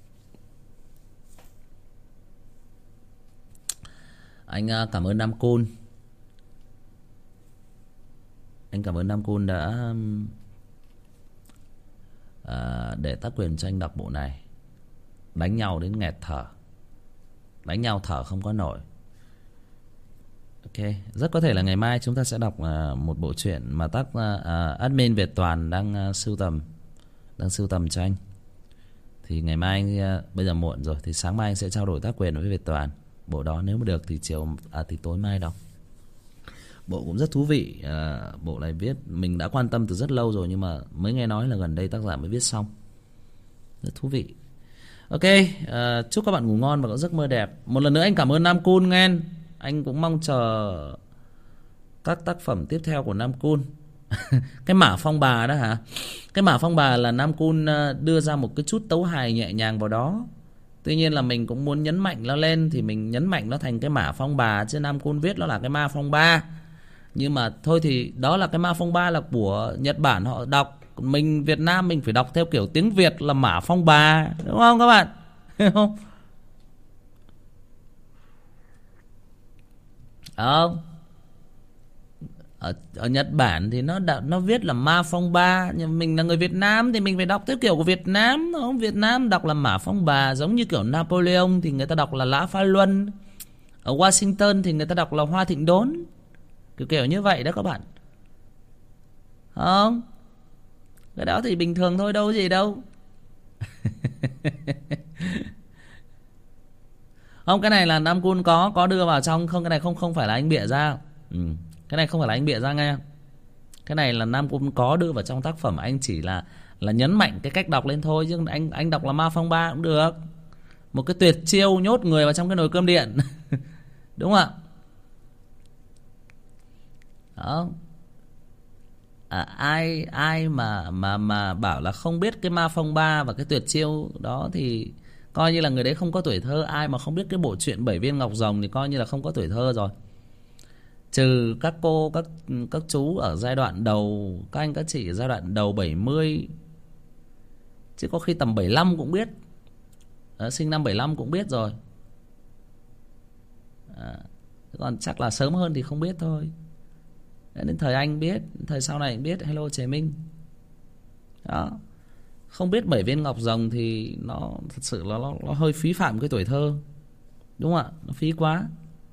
Anh cảm ơn Nam Cun. Anh cảm ơn Nam Cun đã để tác quyền cho anh đọc bộ này. Đánh nhau đến nghẹt thở. Đánh nhau thở không có nổi. Ok, rất có thể là ngày mai chúng ta sẽ đọc một bộ truyện mà admin Việt Toàn đang sưu tầm cho anh. Thì ngày mai, bây giờ muộn rồi, thì sáng mai anh sẽ trao đổi tác quyền với Việt Toàn. Bộ đó nếu mà được thì thì tối mai đọc. Bộ cũng rất thú vị. Bộ này viết mình đã quan tâm từ rất lâu rồi, nhưng mà mới nghe nói là gần đây tác giả mới viết xong. Rất thú vị. Ok, chúc các bạn ngủ ngon và có giấc mơ đẹp. Một lần nữa anh cảm ơn Nam Cun nghe. Anh cũng mong chờ các tác phẩm tiếp theo của Nam Cun. Cái Mã Phong Bà đó hả? Cái Mã Phong Bà là Nam Cun đưa ra một cái chút tấu hài nhẹ nhàng vào đó. Tuy nhiên là mình cũng muốn nhấn mạnh nó lên, thì mình nhấn mạnh nó thành cái Mã Phong Bà, chứ Nam Cun viết nó là cái Ma Phong Ba. Nhưng mà thôi thì đó là cái Ma Phong Ba là của Nhật Bản họ đọc. Mình Việt Nam mình phải đọc theo kiểu tiếng Việt là Mã Phong Bà, đúng không các bạn? Hiểu không? Ở Nhật Bản thì nó viết là Ma Phong Ba, nhưng mình là người Việt Nam thì mình phải đọc theo kiểu của Việt Nam, đúng không? Việt Nam đọc là Mã Phong Bà, giống như kiểu Napoleon thì người ta đọc là Lã Pha Luân. Ở Washington thì người ta đọc là Hoa Thịnh Đốn. Kiểu như vậy đó các bạn. Không? Cái đó thì bình thường thôi, đâu có gì đâu. Không, cái này là Nam Cun có đưa vào trong. Không, cái này không phải là anh bịa ra. Cái này không phải là anh bịa ra nghe. Cái này là Nam Cun có đưa vào trong tác phẩm. Anh chỉ là nhấn mạnh cái cách đọc lên thôi. Chứ anh đọc là Ma Phong Ba cũng được. Một cái tuyệt chiêu nhốt người vào trong cái nồi cơm điện. Đúng không ạ? Đó. Ai mà bảo là không biết cái Ma Phong Ba và cái tuyệt chiêu đó thì coi như là người đấy không có tuổi thơ. Ai mà không biết cái bộ truyện 7 viên ngọc rồng thì coi như là không có tuổi thơ rồi. Trừ các cô, các chú ở giai đoạn đầu, các anh các chị ở giai đoạn đầu 70, chứ có khi tầm 75 cũng biết. Sinh năm 75 cũng biết rồi. Còn chắc là sớm hơn thì không biết thôi. Đến thời anh biết, thời sau này anh biết. Hello Chế Minh. Đó. Không biết 7 viên ngọc rồng thì nó thật sự là nó hơi phí phạm cái tuổi thơ. Đúng không ạ? Nó phí quá.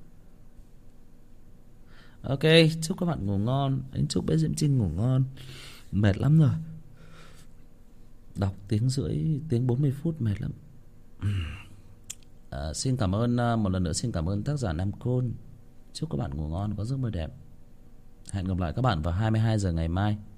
Ok, chúc các bạn ngủ ngon. Anh chúc bé Diễm Trinh ngủ ngon. Mệt lắm rồi. Đọc tiếng rưỡi, tiếng 40 phút mệt lắm. Xin cảm ơn, một lần nữa xin cảm ơn tác giả Nam Côn. Chúc các bạn ngủ ngon, có giấc mơ đẹp. Hẹn gặp lại các bạn vào 22 giờ ngày mai.